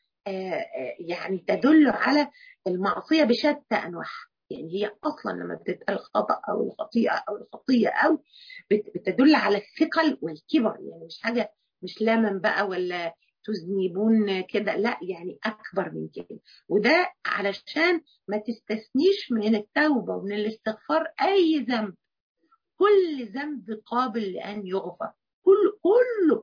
يعني تدل على المعصيه بشتى انواعها. يعني هي اصلا لما بتتقال الخطا او الخطيئه او الخطيه او بتدل على الثقل والكبر. يعني مش حاجه، مش لمن بقى ولا تذنبون كده، لا يعني اكبر من كده. وده علشان ما تستثنيش من التوبه ومن الاستغفار اي ذنب. كل ذنب قابل لان يغفر، كله كله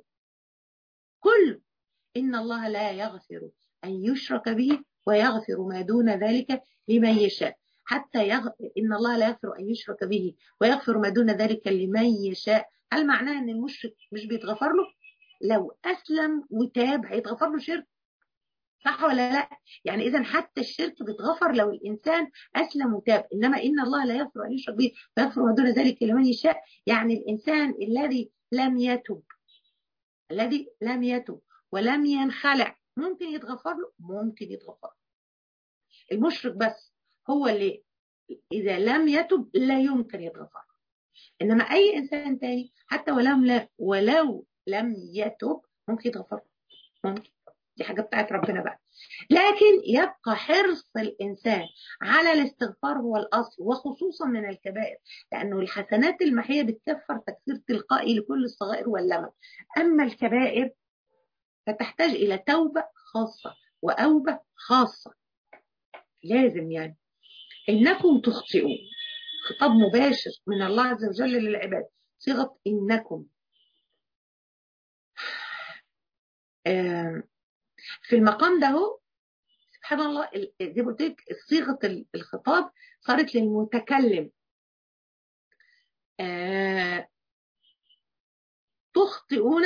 كله. إن الله لا يغفر أن يشرك به ويغفر ما دون ذلك لمن يشاء. حتى يغ... إن الله لا يغفر أن يشرك به ويغفر ما دون ذلك لمن يشاء. هل معناه أن المشرك مش بيتغفر له؟ لو أسلم وتاب هيتغفر له شرك، صح ولا لا؟ يعني إذا حتى الشرك بيتغفر لو الإنسان أسلم وتاب. إنما إن الله لا يغفر أن يشرك به ويغفر ما دون ذلك لمن يشاء، يعني الإنسان الذي لم يتب الذي لم يتب ولم ينخلع ممكن يتغفر له، ممكن يتغفر. المشرك بس هو اللي إذا لم يتب لا يمكن يتغفر. إنما أي إنسان تاني حتى ولو لا ولو لم يتب ممكن يتغفر، ممكن. دي حاجة بتاعت ربنا بقى. لكن يبقى حرص الإنسان على الاستغفار هو الأصل، وخصوصا من الكبائر، لأنه الحسنات المحية بتكفر تكفير تلقائي لكل الصغائر واللمم. أما الكبائر فتحتاج إلى توبة خاصة وأوبة خاصة. لازم يعني إنكم تخطئون، خطاب مباشر من الله عز وجل للعباد، صيغة إنكم. في المقام ده هو سبحان الله زي ما قلت لك صيغة الخطاب صارت للمتكلم. تخطئون،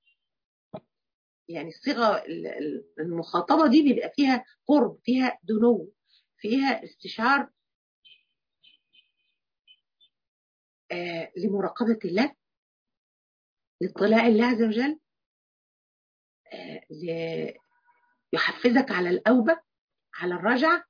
يعني الصيغة المخاطبة دي بيبقى فيها قرب، فيها دنو، فيها استشعار آه لمراقبة الله، لاطلاع الله عز وجل، آه يحفزك على الأوبة، على الرجعة.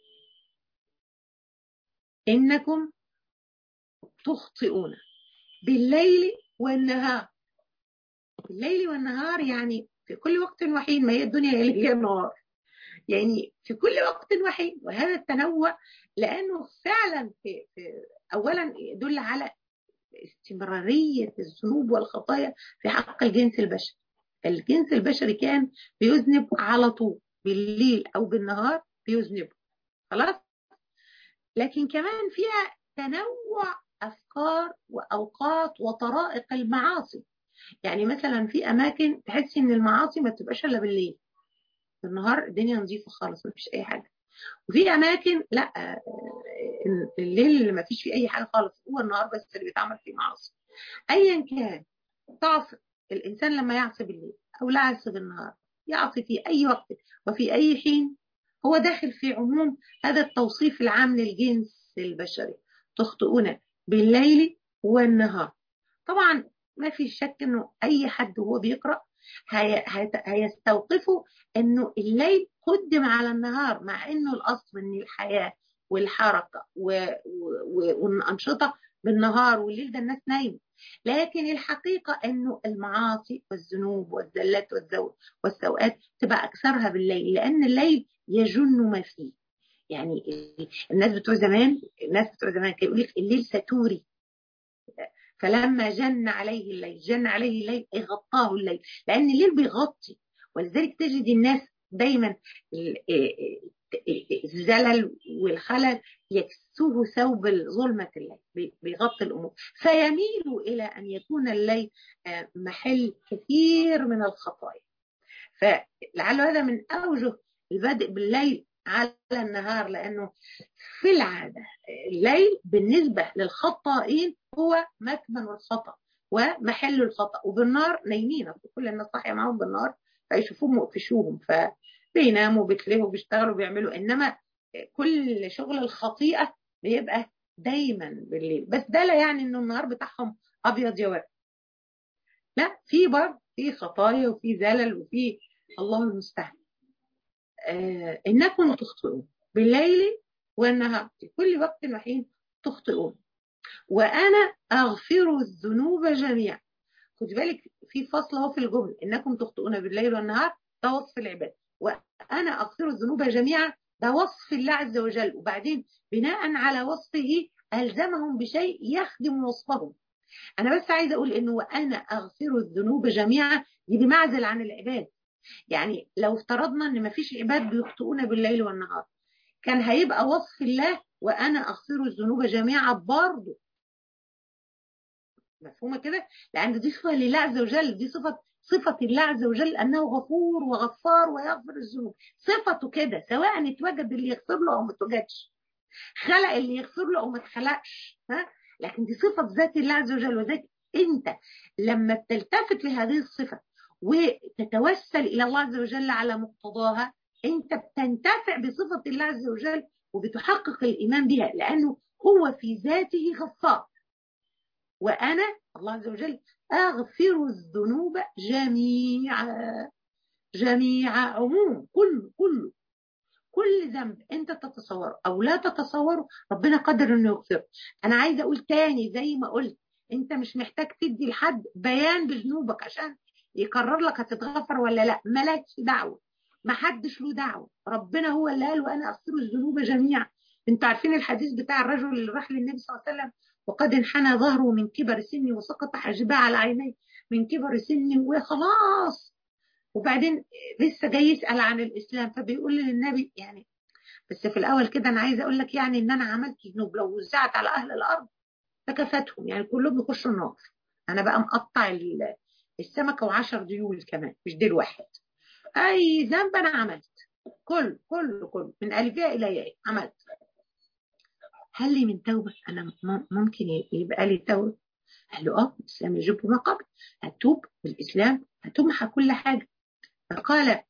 إنكم تخطئون بالليل والنهار. بالليل والنهار يعني في كل وقت وحين، ما هي الدنيا هي النهار، يعني في كل وقت وحين. وهذا التنوع لأنه فعلا في, في أولا يدل على استمرارية الذنوب والخطايا في حق الجنس البشري. الجنس البشري كان بيذنب على طول، بالليل أو بالنهار بيذنب، خلاص. لكن كمان فيها تنوع أفكار وأوقات وطرائق المعاصي. يعني مثلا في أماكن تحسي إن المعاصي ما بتبقاش إلا بالليل، بالنهار الدنيا نظيفة خالص، ما فيش أي حاجة. وفي اماكن لا، الليل اللي ما فيش فيه اي حاجه خالص، هو النهار بس اللي بيتعمل فيه معاصي. ايا كان تعصي الانسان لما يعصي بالليل او لا يعصي بالنهار، يعصي في اي وقت وفي اي حين، هو داخل في عموم هذا التوصيف العام للجنس البشري. تخطئون بالليل والنهار. طبعا ما في شك انه اي حد وهو بيقرأ هي هيستوقفه انه الليل قدم على النهار، مع انه الاصل ان الحياة والحركة والانشطة بالنهار، والليل ده الناس نايمة. لكن الحقيقة انه المعاصي والذنوب والزلات والسوءات تبقى اكثرها بالليل، لان الليل يجن ما فيه. يعني الناس بتوع زمان الناس بتوع زمان كانوا يقول لك الليل ستوري، فلما جن عليه الليل، جن عليه الليل اي غطاه الليل، لان الليل بيغطي. ولذلك تجد الناس دايما الزلل والخلل يكسوه ثوب ظلمة الليل، بيغطي الامور، فيميل الى ان يكون الليل محل كثير من الخطايا. فلعل هذا من اوجه البدء بالليل على النهار، لانه في العاده الليل بالنسبه للخطائين هو مكمن الخطا ومحل الخطا، وبالنار نايمين، كل الناس صاحيه معاهم بالنار فيشوفوهم ويقفشوهم، فبيناموا بيتلهوا بيشتغلوا بيعملوا. انما كل شغل الخطيئه بيبقى دايما بالليل. بس ده لا يعني انه النهار بتاعهم ابيض يوارد، لا، في برضه في خطايا وفي زلل وفي الله المستعان. آه إنكم تخطئون بالليل والنهار في كل وقت وحين تخطئون وأنا أغفر الذنوب جميعا. خد بالك في فصل اهو في الجملة، إنكم تخطئون بالليل والنهار ده وصف العباد، وأنا أغفر الذنوب جميعا ده وصف الله عز وجل، وبعدين بناء على وصفه ألزمهم بشيء يخدم وصفهم. أنا بس عايزة أقول إنه وأنا أغفر الذنوب جميعا دي بمعزل عن العباد. يعني لو افترضنا ان مفيش عباد بيخطئون بالليل والنهار، كان هيبقى وصف الله وانا اغفر الذنوب جميعا برضه. مفهومه كده؟ لان دي صفه لله عز وجل، دي صفه صفه الله عز وجل انه غفور وغفار ويغفر الذنوب، صفته كده، سواء اتوجد اللي يغفر له او ما اتوجدش، خلق اللي يغفر له او ما اتخلقش، ها؟ لكن دي صفه ذات الله عز وجل. وذلك انت لما بتلتفت لهذه الصفه وتتوسل إلى الله عز وجل على مقتضاها، أنت بتنتفع بصفة الله عز وجل وبتحقق الإيمان بها، لأنه هو في ذاته غفار. وأنا الله عز وجل أغفر الذنوب جميعا، جميعا عموم، كله كله كل ذنب أنت تتصوره أو لا تتصوره ربنا قادر إنه يغفره. أنا عايزة أقول تاني زي ما قلت، أنت مش محتاج تدي لحد بيان بذنوبك عشان يقرر لك هتتغفر ولا لا، مالكش دعوه، ما حدش له دعوه، ربنا هو اللي قال وانا اغفر الذنوب جميعا. انتوا عارفين الحديث بتاع الرجل اللي راح للنبي صلى الله عليه وسلم وقد انحنى ظهره من كبر سنه وسقط حاجباه على عينيه من كبر سنه وخلاص، وبعدين لسه جاي يسال عن الاسلام، فبيقول للنبي يعني بس في الاول كده انا عايزه اقول لك يعني ان انا عملت ذنوب لو وزعت على اهل الارض فكفتهم، يعني كلهم يخشوا النار، انا بقى مقطع السمكة وعشر ديول كمان مش ديل واحد، أي ذنب أنا عملت، كل كل كل من ألفها إلى ياء عملت، هل لي من توبة؟ أنا ممكن يبقى لي توبة؟ قال له آه الإسلام يجب ما قبل، هتوب بالإسلام هتمحى كل حاجة. فقال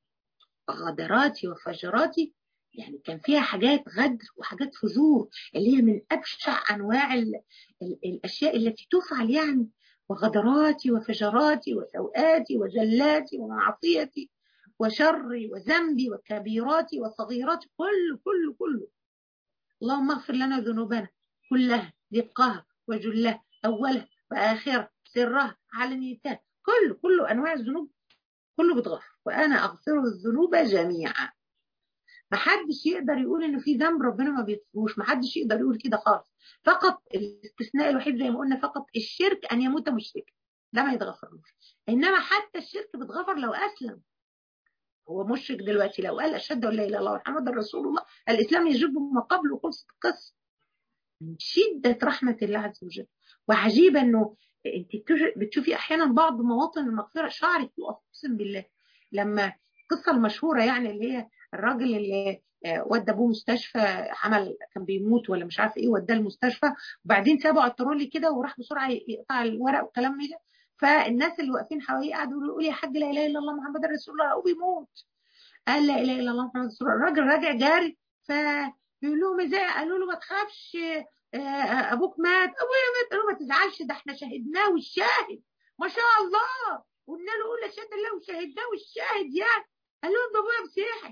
غدراتي وفجراتي، يعني كان فيها حاجات غدر وحاجات فجور اللي هي من أبشع أنواع ال ال الأشياء التي تفعل، يعني وغدراتي وفجراتي وسوءاتي وزلاتي ومعصيتي وشري وذنبي وكبيراتي وصغيراتي، كله كله كله. اللهم اغفر لنا ذنوبنا كلها دقها وجلها أولها وآخرها سرها علانيتها، كله كله أنواع الذنوب كله بتغفر، وأنا أغفر الذنوب جميعا. ما حدش يقدر يقول إنه في ذنب ربنا ما بيغفروش، ما حدش يقدر يقول كده خالص. فقط الاستثناء الوحيد زي ما قلنا فقط الشرك، أن يموت مشركا، ده ما يتغفرلوش. إنما حتى الشرك بتغفر لو أسلم، هو مشرك دلوقتي لو قال أشهد أن لا إله إلا الله محمد رسول الله الإسلام يجب ما قبله وخلصت القصة. من شدة رحمة الله عز وجل. وعجيبة إنه أنت بتشوفي أحيانا بعض مواطن المغفرة شعرك يقف، أقسم بالله. لما القصة المشهورة يعني اللي هي الراجل اللي ودى ابوه مستشفى، عمل كان بيموت ولا مش عارف ايه، وداه المستشفى وبعدين سابه على الترولي كده وراح بسرعه يقطع الورق والكلام ده. فالناس اللي واقفين حواليه قعدوا يقولوا يا حاج لا اله الا الله محمد رسول الله، ابوه بيموت. قال لا اله الا الله محمد رسول الله. الراجل راجع جاري، فبيقول لهم ازاي؟ قالوا له ما تخافش، ابوك مات. ابويا مات. قالوا ما تزعلش، ده احنا شهدناه والشاهد ما شاء الله، قلنا له قول اشهد الله وشهدناه والشاهد يعني. قال لهم ده ابويا مسيحي.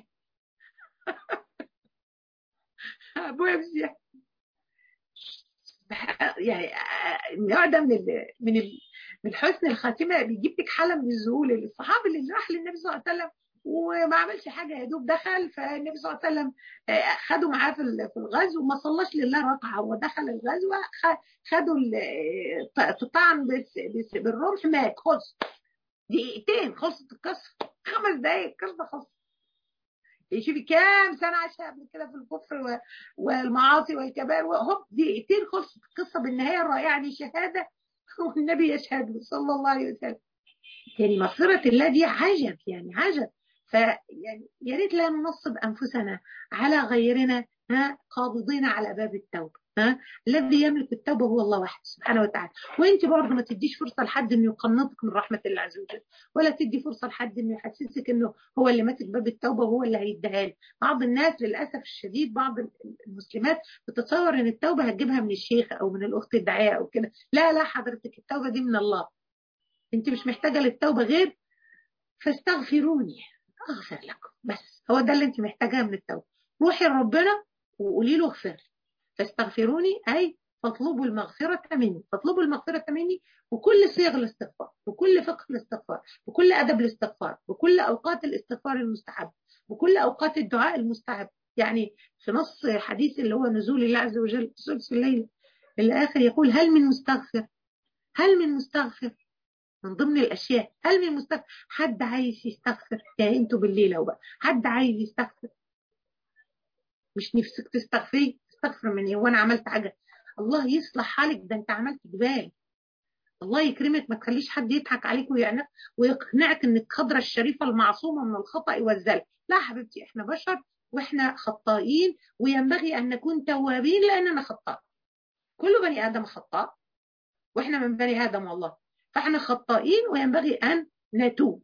ابويا مسيحي. يعني النوع ده من ال من ال من حسن الخاتمه بيجيب لك حاله من الذهول. الصحابي اللي راح للنبي صلى الله عليه وسلم وما عملش حاجه، يا دوب دخل، فالنبي صلى الله عليه وسلم خدوا معاه في الغزو وما صلاش لله ركعه. هو دخل الغزو، خدوا الطعن بالرمح، مات. خلص دقيقتين، خلصت القصه. خمس دقائق القصه خلصت. شوفي كام سنه عاشها قبل كده في الكفر والمعاصي والكبائر، وهوب دقيقتين خلصت القصه بالنهايه الرائعه دي، شهاده والنبي يشهد صلى الله عليه وسلم. يعني مغفره الله دي عجب، يعني عجب. فيعني يا ريت لا ننصب انفسنا على غيرنا، ها، قابضين على باب التوبه. ها، الذي يملك التوبه هو الله وحده سبحانه وتعالى. وانت برضه ما تديش فرصه لحد انه يقنطك من رحمه الله عز وجل، ولا تدي فرصه لحد انه يحسسك انه هو اللي ماسك باب التوبه وهو اللي هيديها لك. بعض الناس للاسف الشديد، بعض المسلمات بتتصور ان التوبه هتجيبها من الشيخ او من الاخت الداعيه او كده. لا لا حضرتك، التوبه دي من الله. انت مش محتاجه للتوبه غير فاستغفروني اغفر لكم، بس هو ده اللي انت محتاجاه من التوبه. روحي لربنا وقولي له اغفر، فاستغفروني اي فاطلبوا المغفره مني. فاطلبوا المغفره مني بكل صيغ الاستغفار، بكل فقه الاستغفار، بكل ادب الاستغفار، بكل اوقات الاستغفار المستحب، بكل اوقات الدعاء المستحب. يعني في نص حديث اللي هو نزول الله عز وجل في ثلث الليل الاخر يقول هل من مستغفر، هل من مستغفر. من ضمن الاشياء هل من مستغفر، حد عايز يستغفر؟ يعني انتوا بالليل او بقى حد عايز يستغفر؟ مش نفسك تستغفري؟ تستغفر من ايه وانا عملت حاجه؟ الله يصلح حالك، ده انت عملت جبال. الله يكرمك، ما تخليش حد يضحك عليك ويعنك ويقنعك انك خضره الشريفه المعصومه من الخطا والزلل. لا حبيبتي، احنا بشر واحنا خطائين، وينبغي ان نكون توابين لاننا خطاء. كل بني ادم خطاء، واحنا من بني ادم والله، فاحنا خطائين وينبغي ان نتوب.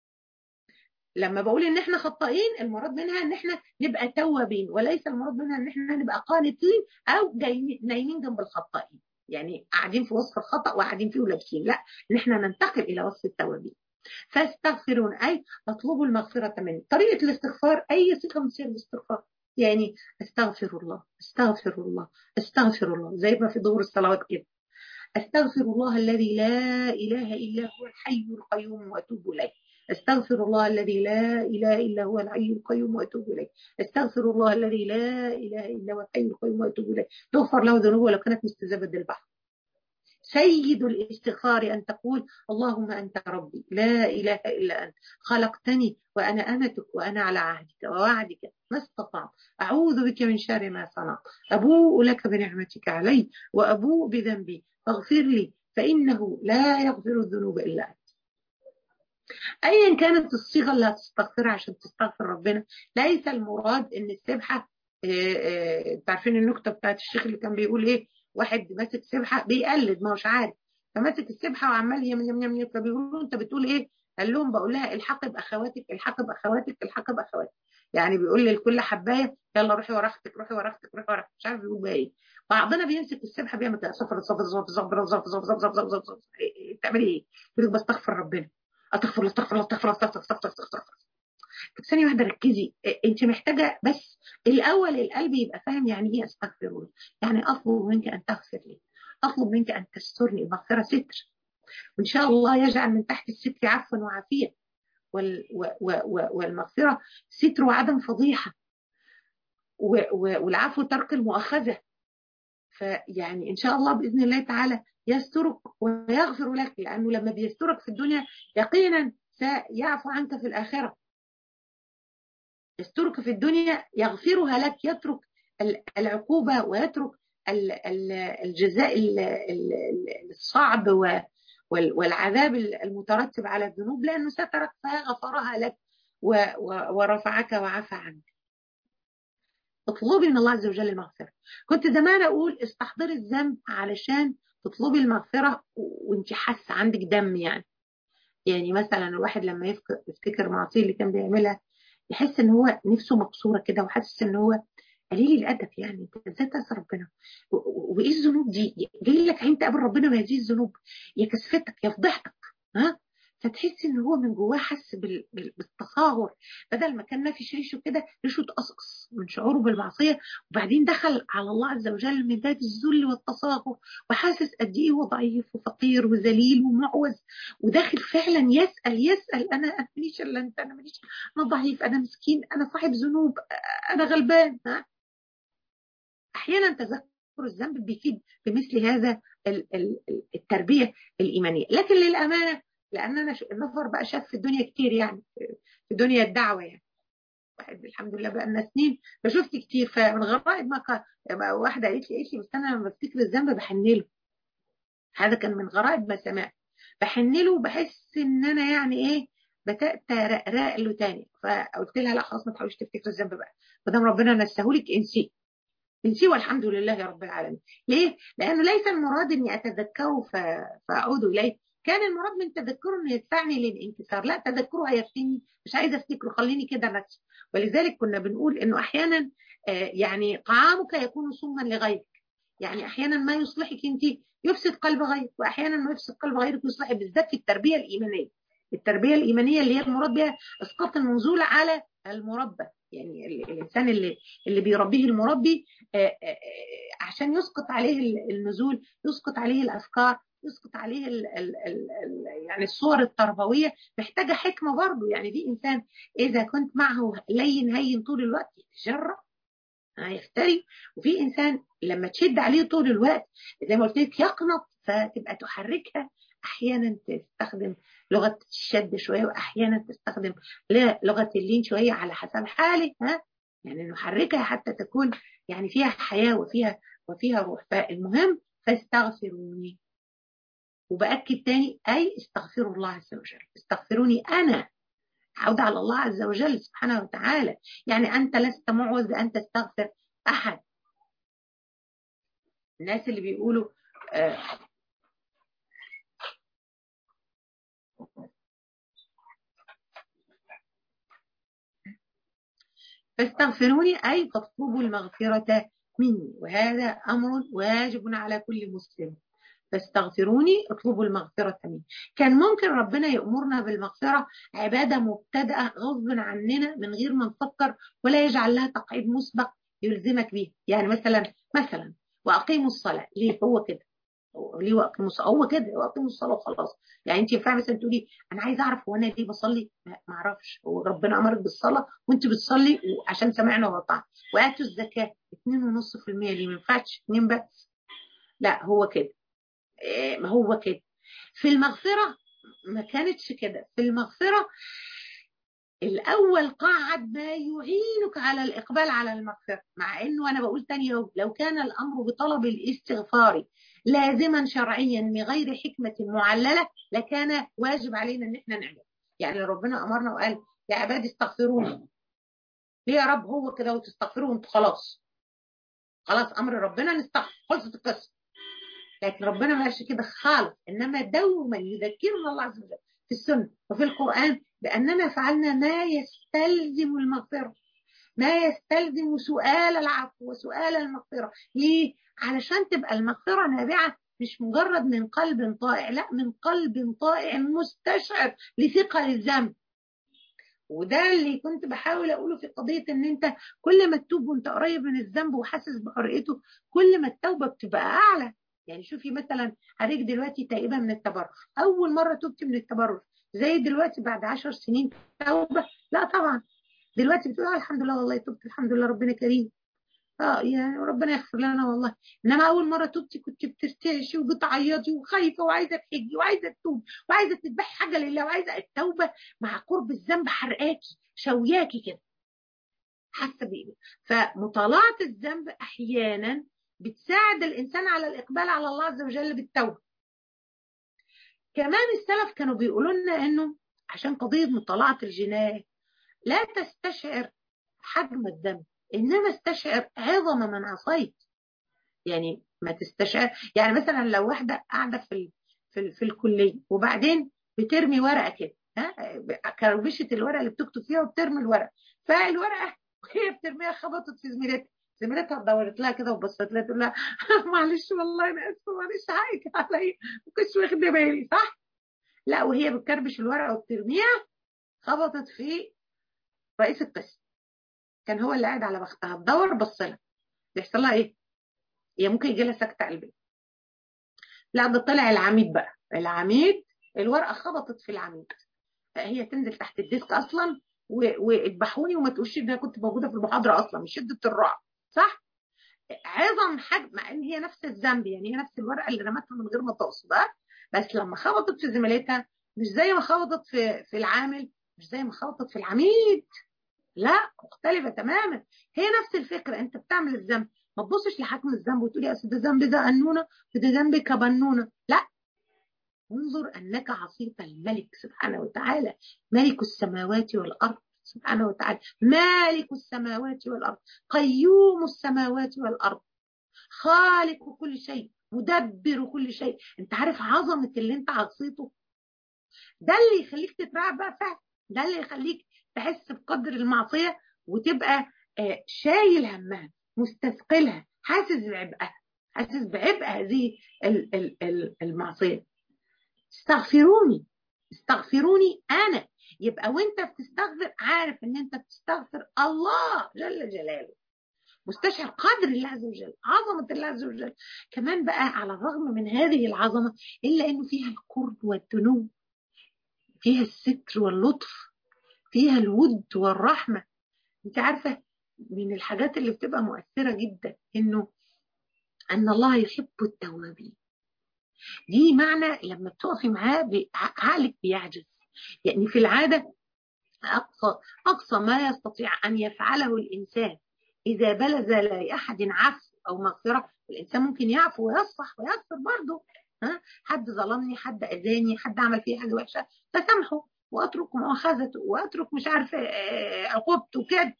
لما بقول ان احنا خطائين، المراد منها ان احنا نبقى توابين، وليس المراد منها ان احنا نبقى قانتين او جايين نايمين جنب الخطائين، يعني قاعدين في وصف الخطأ وقاعدين فيه ولابسين. لا، ان احنا ننتقل الى وصف التوابين. فاستغفرون اي اطلبوا المغفرة مني. طريقة الاستغفار اي صيغة من صيغ الاستغفار، يعني استغفر الله استغفر الله استغفر الله، زي ما في دور الصلوات كده. استغفر الله الذي لا اله الا هو الحي القيوم واتوب اليه. استغفر الله الذي لا اله الا هو الحي القيوم واتوب اليه. استغفر الله الذي لا اله الا هو الحي القيوم واتوب اليه. تغفر له ذنوبه ولو كانت مثل زبد البحر. سيد الاستغفار ان تقول اللهم انت ربي لا اله الا انت خلقتني وانا امتك وانا على عهدك ووعدك ما استطعت اعوذ بك من شر ما صنعت ابوء لك بنعمتك علي وابوء بذنبي فاغفر لي فانه لا يغفر الذنوب الا انت. ايا كانت الصيغه اللي هتستغفرها عشان تستغفر ربنا، ليس المراد ان السبحه. انتوا عارفين النكته بتاعت الشيخ اللي كان بيقول ايه؟ واحد ماسك سبحه بيقلد، ما هوش عارف، فماسك السبحه وعمال يم يم يم يم، فبيقولوا انت بتقول ايه؟ قال لهم بقول لها الحقي باخواتك الحقي باخواتك الحقي باخواتك. يعني بيقول لكل حبايه يلا روحي ورا اختك روحي ورا اختك روحي ورا اختك، مش عارف بيقول بقى ايه. بعضنا بيمسك السبحه بيعمل كده صفر صفر صفر صفر صفر صفر صفر صفر صفر. بتعملي ايه؟ يقول لك بستغفر ربنا، استغفر الله استغفر الله استغفر الله استغفر استغفر استغفر. طب ثانيه واحده ركزي، انت محتاجه بس الاول القلب يبقى فاهم يعني ايه استغفر الله. يعني اطلب منك ان تغفر لي، اطلب منك ان تسترني. المغفره ستر، وان شاء الله يجعل من تحت الستر عفوا وعافيه. وال والمغفره ستر وعدم فضيحه، والعفو ترك المؤاخذه. فيعني ان شاء الله باذن الله تعالى يسترك ويغفر لك، لانه لما بيسترك في الدنيا يقينا سيعفو عنك في الاخره. يسترك في الدنيا يغفرها لك، يترك العقوبة ويترك الجزاء الصعب والعذاب المترتب على الذنوب، لأنه سترك فغفرها لك ورفعك وعفى عنك. اطلبي من الله عز وجل المغفرة. كنت زمان أقول استحضري الذنب علشان تطلبي المغفرة وانت حاسة عندك دم. يعني يعني مثلا الواحد لما يفتكر معصية اللي كان بيعملها يحس ان هو نفسه مكسورة كده، وحاسس ان هو قليل الادب. يعني انت ازاي تعصي ربنا؟ وايه الذنوب دي؟ جاي لك عين تقابل ربنا بهذه الذنوب؟ يا كسفتك يا فضحتك. ها؟ فتحس ان هو من جواه حس بالتصاغر، بدل ما كان نافش ريشه كده ريشه اتقصقص من شعوره بالمعصيه، وبعدين دخل على الله عز وجل من باب الذل والتصاغر، وحاسس قد ايه هو ضعيف وفقير وذليل ومعوز، وداخل فعلا يسال يسال انا انا ماليش الا انت، انا ماليش، انا ضعيف، انا مسكين، انا صاحب ذنوب، انا غلبان. ها؟ احيانا تذكر الذنب بيفيد بمثل هذا التربيه الايمانيه. لكن للامانه، لان انا النفر بقى شاف في الدنيا كتير، يعني في دنيا الدعوه، يعني واحد الحمد لله بقى لنا سنين فشفت كتير. فمن غرائب ما كان واحده قالت لي قالت لي بس انا لما بفتكر الذنب بحن له. هذا كان من غرائب ما سمعت. بحن له وبحس ان انا يعني ايه بتأتأ له تاني. فقلت لها لا خلاص ما تحاوليش تفتكر الذنب بقى، ما دام ربنا نسهولك انسيه انسيه والحمد لله رب العالمين. ليه؟ لانه ليس المراد اني اتذكره فاعود اليه، كان المراد من تذكره انه يدفعني للانكسار. لا، تذكره هيفتني، مش عايزه افتكره، خليني كده نفسي. ولذلك كنا بنقول انه احيانا يعني طعامك يكون سما لغيرك. يعني احيانا ما يصلحك انت يفسد قلب غيرك، واحيانا ما يفسد قلب غيرك يصلحك، بالذات في التربيه الايمانيه. التربيه الايمانيه اللي هي المراد بها اسقاط النزول على المربى. يعني الانسان اللي اللي بيربيه المربي آآ آآ عشان يسقط عليه النزول، يسقط عليه الافكار، يسقط عليه ال ال ال يعني الصور التربويه، محتاجه حكمه برضه. يعني في انسان اذا كنت معه لين هين طول الوقت يتجرأ هيفتري، وفي انسان لما تشد عليه طول الوقت زي ما قلت لك يقنط، فتبقى تحركها. احيانا تستخدم لغه الشد شويه، واحيانا تستخدم لغه اللين شويه على حسب حالي. ها؟ يعني نحركها حتى تكون يعني فيها حياه وفيها وفيها روح. فالمهم فاستغفروني. وباكد تاني اي استغفروا الله عز وجل، استغفروني انا، عودة على الله عز وجل سبحانه وتعالى. يعني أنت لست معوز أن تستغفر أحد. الناس اللي بيقولوا آه فاستغفروني أي فاطلبوا المغفرة مني، وهذا أمر واجب على كل مسلم. فاستغفروني اطلبوا المغفرة مني. كان ممكن ربنا يأمرنا بالمغفرة عبادة مبتدأة غصب عننا من غير ما نفكر، ولا يجعل لها تقعيد مسبق يلزمك به. يعني مثلا مثلا وأقيموا الصلاة، ليه هو كده؟ ليه واقيموا الصلاه؟ هو كده واقيموا الصلاه وخلاص. يعني انت ينفع مثلا تقولي انا عايزه اعرف هو انا ليه بصلي؟ ما اعرفش، هو ربنا امرك بالصلاه وانت بتصلي عشان سمعنا وطعنا. واتوا الزكاه اتنين ونص في المية، اللي ما ينفعش اتنين بس. لا هو كده. إيه ما هو كده. في المغفره ما كانتش كده. في المغفره الأول قعد ما يعينك على الإقبال على المغفرة، مع أنه أنا بقول تاني لو كان الأمر بطلب الاستغفار لازما شرعيا من غير حكمة معللة لكان واجب علينا أن احنا نعمل. يعني ربنا أمرنا وقال يا عبادي استغفروني، ليه يا رب؟ هو كده وتستغفروا انتوا خلاص خلاص أمر ربنا نستغفر، خلصت القصة. لكن ربنا ما قالش كده خالص، إنما دوما يذكرنا الله عز وجل في السنة وفي القرآن بأننا فعلنا ما يستلزم المغفرة، ما يستلزم سؤال العفو وسؤال المغفرة. ليه؟ علشان تبقى المغفرة نابعة مش مجرد من قلب طائع، لا، من قلب طائع مستشعر لثقة للذنب. وده اللي كنت بحاول أقوله في قضية إن أنت كل ما تتوب وأنت قريب من الذنب وحاسس بحرقته كل ما التوبة بتبقى أعلى. يعني شوفي مثلا حضرتك دلوقتي تائبة من التبرج، أول مرة توبتي من التبرج زي دلوقتي بعد عشر سنين توبة؟ لا طبعا. دلوقتي بتقول آه الحمد لله والله تبت، الحمد لله ربنا كريم، اه يعني ربنا يغفر لنا والله. انما اول مره توبتي كنت بترتعشي وبتعيطي وخايفه وعايزه تحجي وعايزه تتوب وعايزه تذبحي حاجه لله وعايزه التوبه مع قرب الذنب حرقاكي شوياكي كده حاسه بايه. فمطالعه الذنب احيانا بتساعد الانسان على الاقبال على الله عز وجل بالتوبه. كمان السلف كانوا بيقولوا لنا انه عشان قضيه مطالعه الجنايه لا تستشعر حجم الذنب، انما استشعر عظم من عصيت. يعني ما تستشعر، يعني مثلا لو واحده قاعده في ال... في, ال... في الكليه وبعدين بترمي ورقه كده، ها، كربشت الورقه اللي بتكتب فيها وبترمي الورقه، فالورقه وهي بترميها خبطت في زميلتها، زميلتها دورت لها كده وبصت لها تقول لها معلش والله انا اسفه، معلش حقك عليا ما كنتش واخده بالي، صح؟ لا، وهي بتكربش الورقه وبترميها خبطت في رئيس القسم، كان هو اللي قاعد على بختها، تدور بص لها، بيحصل لها ايه؟ هي ممكن يجي لها سكته قلبيه. لا، ده طلع العميد بقى، العميد الورقه خبطت في العميد، هي تنزل تحت الديسك اصلا واذبحوني وما تقولش ان انا كنت موجوده في المحاضره اصلا من شده الرعب، صح؟ عظم حجم، مع ان هي نفس الذنب، يعني هي نفس الورقه اللي رمتها من غير ما تقصد، بس لما خبطت في زميلتها مش زي ما خبطت في في العامل، مش زي ما خبطت في العميد، لا، مختلفه تماما. هي نفس الفكره، انت بتعمل الذنب ما تبصش لحجم الذنب وتقولي اصل ده ذنب ده قنونه وده ذنب كبنونه، لا، انظر انك عصيت الملك سبحانه وتعالى، ملك السماوات والارض سبحانه وتعالى، مالك السماوات والارض، قيوم السماوات والارض، خالق كل شيء، مدبر كل شيء. انت عارف عظمه اللي انت عصيته؟ ده اللي يخليك تترعب بقى فعلا، ده اللي يخليك تحس بقدر المعصيه وتبقى آه شايل همها، مستثقلها، حاسس بعبئها، حاسس بعبء هذه المعصيه. استغفروني، استغفروني انا. يبقى وانت بتستغفر عارف ان انت بتستغفر الله جل جلاله، مستشعر قدر الله عز وجل، عظمه الله عز وجل. كمان بقى على الرغم من هذه العظمه الا انه فيها القرب والدنو، فيها الستر واللطف، فيها الود والرحمه. انت عارفه من الحاجات اللي بتبقى مؤثره جدا انه ان الله يحب التوابين. دي معنى لما بتقفي معاه عقلك بيعجز. يعني في العاده اقصى اقصى ما يستطيع ان يفعله الانسان اذا بلغ لاحد عفو او مغفره، الانسان ممكن يعفو ويصفح ويغفر برضه، ها، حد ظلمني، حد اذاني، حد عمل فيه حاجه وحشه، فسامحه واترك مؤاخذته واترك مش عارفه عقوبته كده.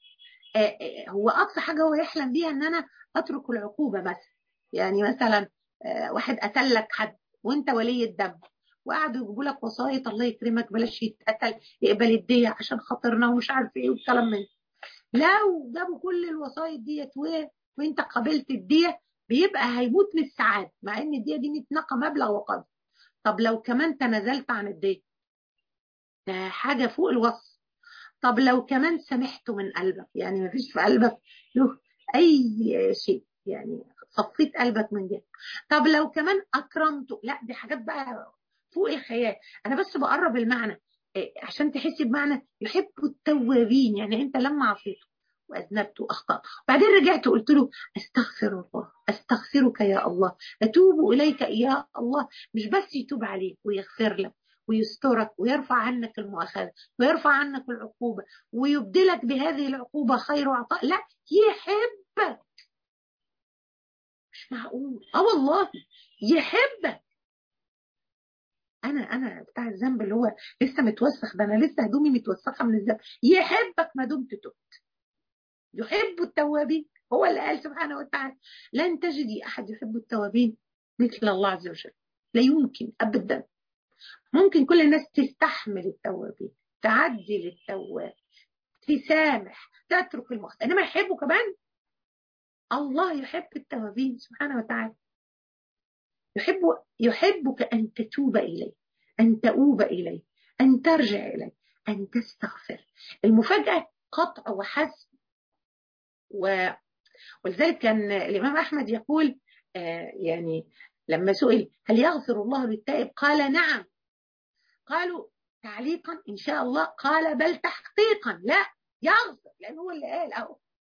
هو اقصى حاجه هو يحلم بيها ان انا اترك العقوبه بس. يعني مثلا واحد قتل لك حد وانت ولي الدم، وقعدوا يجيبوا لك وسايط، الله يكرمك بلاش يتقتل، يقبل الدية عشان خاطرنا ومش عارف ايه والكلام من ده. لو جابوا كل الوسايط ديت وانت قبلت الدية بيبقى هيموت من السعادة، مع ان الدية دي متنقى مبلغ وقدر. طب لو كمان تنازلت عن الدية، ده حاجة فوق الوصف. طب لو كمان سامحته من قلبك، يعني ما فيش في قلبك له اي شيء، يعني صفيت قلبك من جد. طب لو كمان اكرمته، لا دي حاجات بقى فوق الخيال. انا بس بقرب المعنى عشان تحسي بمعنى يحب التوابين. يعني انت لما عصيته واذنبت واخطات بعدين رجعت قلت له استغفر الله، استغفرك يا الله، اتوب اليك يا الله، مش بس يتوب عليك ويغفر لك ويسترك ويرفع عنك المؤاخذه ويرفع عنك العقوبه ويبدلك بهذه العقوبه خير وعطاء، لا، يحبك. مش معقول، اه والله يحبك. انا انا بتاع الذنب اللي هو لسه متوسخ ده، انا لسه هدومي متوسخه من الذنب، يحبك ما دمت تبت. يحب التوابين، هو اللي قال سبحانه وتعالى لن تجدي احد يحب التوابين مثل الله عز وجل، لا يمكن ابدا. ممكن كل الناس تستحمل التوابين، تعدي للتواب، تسامح، تترك المخطئ، انما يحبه كمان. الله يحب التوابين سبحانه وتعالى، يحب يحبك ان تتوب اليه، ان تؤوب اليه، ان ترجع اليه، ان تستغفر. المفاجاه قطع وحسم. و... ولذلك كان الامام احمد يقول آه يعني لما سئل هل يغفر الله للتائب قال نعم، قالوا تعليقا ان شاء الله، قال بل تحقيقا لا يغفر، لان هو اللي قال اهو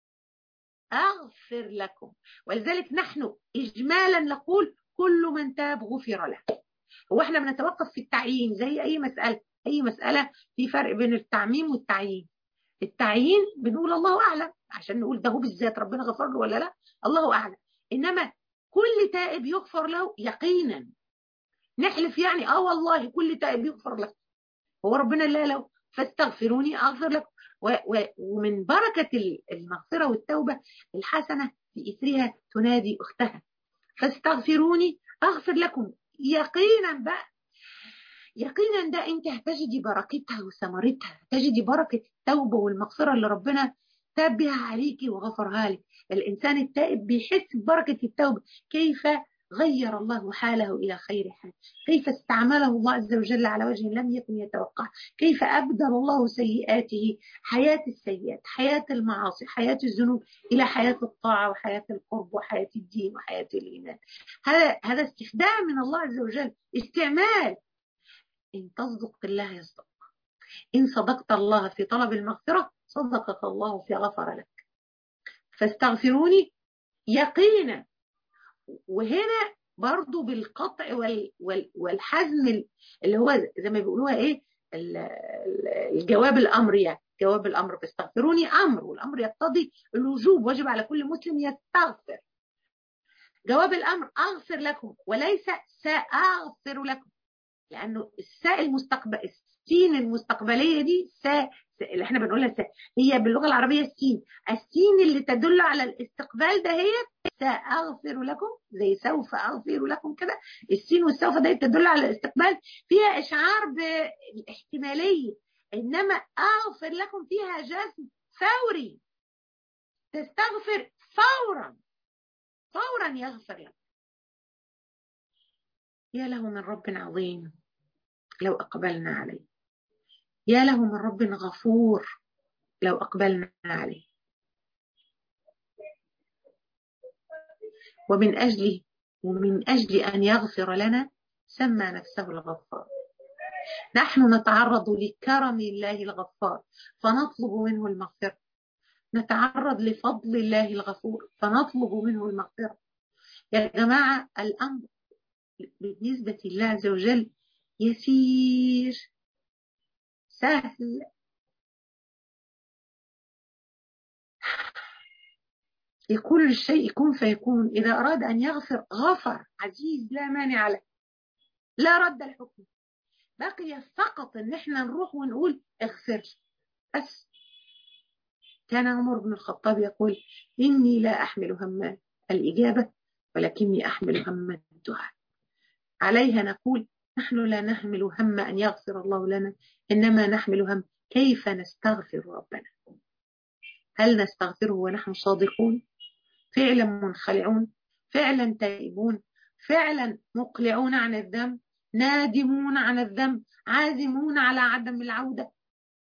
اغفر لكم. ولذلك نحن اجمالا نقول كل من تاب غفر له. هو احنا بنتوقف في التعيين زي اي مساله، اي مساله في فرق بين التعميم والتعيين. التعيين بنقول الله اعلم عشان نقول ده هو بالذات ربنا غفر له ولا لا، الله اعلم. انما كل تائب يغفر له يقينا، نحلف يعني اه والله كل تائب يغفر له. هو ربنا لا له فاستغفروني اغفر لكم. ومن بركه المغفره والتوبه الحسنه في اثرها تنادي اختها، فاستغفروني اغفر لكم. يقينا بقى، يقينا ده انت هتجدي بركتها وثمرتها، هتجدي بركه التوبه والمغفره اللي ربنا تاب بها عليكي وغفرها لك. الانسان التائب بيحس ببركه التوبه، كيف غير الله حاله الى خير حال، كيف استعمله الله عز وجل على وجه لم يكن يتوقع، كيف ابدل الله سيئاته، حياه السيئات، حياه المعاصي، حياه الذنوب، الى حياه الطاعه وحياه القرب وحياه الدين وحياه الايمان. هذا هذا استخدام من الله عز وجل، استعمال. إن تصدق الله يصدق، إن صدقت الله في طلب المغفرة صدقك الله في غفر لك. فاستغفروني يقينا. وهنا برضو بالقطع وال وال والحزم اللي هو زي ما بيقولوها ايه، الجواب الامر، يعني جواب الامر فاستغفروني امر، والامر يقتضي الوجوب، واجب على كل مسلم يستغفر. جواب الامر اغفر لكم وليس ساغفر لكم، لانه الساء المستقبل، السين المستقبليه دي ساء اللي احنا بنقولها ساء، هي باللغه العربيه السين، السين اللي تدل على الاستقبال ده هي ساغفر لكم، زي سوف اغفر لكم كده. السين والسوف ده تدل على الاستقبال، فيها اشعار بالاحتماليه، انما اغفر لكم فيها جزم فوري، تستغفر فورا، فورا يغفر لكم. يا له من رب عظيم لو أقبلنا عليه، يا له من رب غفور لو أقبلنا عليه. ومن أجله ومن أجل أن يغفر لنا سمى نفسه الغفار. نحن نتعرض لكرم الله الغفار فنطلب منه المغفرة، نتعرض لفضل الله الغفور فنطلب منه المغفرة. يا جماعة الأمر بالنسبة لله عز وجل يسير سهل. يقول للشيء كن فيكون، إذا أراد أن يغفر غفر، عزيز لا مانع له، لا رد الحكم. بقي فقط إن احنا نروح ونقول اغفر بس. كان عمر بن الخطاب يقول إني لا أحمل هم الإجابة ولكني أحمل هم الدعاء. عليها نقول نحن لا نحمل هم أن يغفر الله لنا، إنما نحمل هم كيف نستغفر ربنا. هل نستغفره ونحن صادقون، فعلا منخلعون، فعلا تائبون، فعلا مقلعون عن الذنب، نادمون عن الذنب، عازمون على عدم العودة،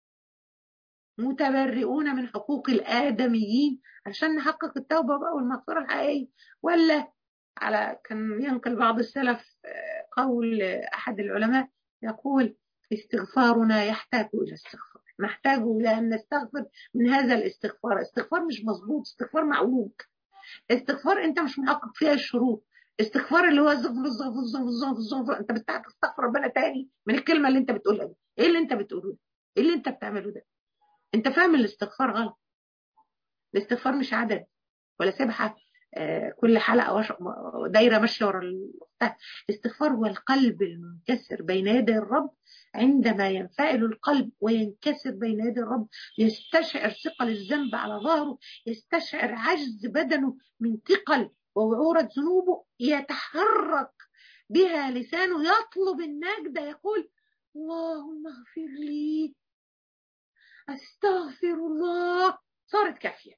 متبرئون من حقوق الآدميين عشان نحقق التوبة بقى والمغفرة الحقيقية؟ ولا على كان ينقل بعض السلف قول أحد العلماء يقول استغفارنا يحتاج إلى استغفار، نحتاج إلى أن نستغفر من هذا الاستغفار. استغفار مش مظبوط، استغفار معوج، استغفار انت مش محقق فيها الشروط، استغفار اللي هو الزغفر الزغفر الزغفر الزغفر، انت بتستغفر ربنا تاني من الكلمه اللي انت بتقولها دي. ايه اللي انت بتقوله ده؟ ايه اللي انت بتعمله ده؟ انت فاهم الاستغفار غلط. الاستغفار مش عدد ولا سبحه آه كل حلقه دايره ماشيه ورا الاختها. الاستغفار هو القلب المنكسر بين يدي الرب، عندما ينفعل القلب وينكسر بين يدي الرب يستشعر ثقل الذنب على ظهره، يستشعر عجز بدنه من ثقل ووعورة ذنوبه، يتحرك بها لسانه يطلب النجدة، يقول اللهم اغفر لي، استغفر الله. صارت كافية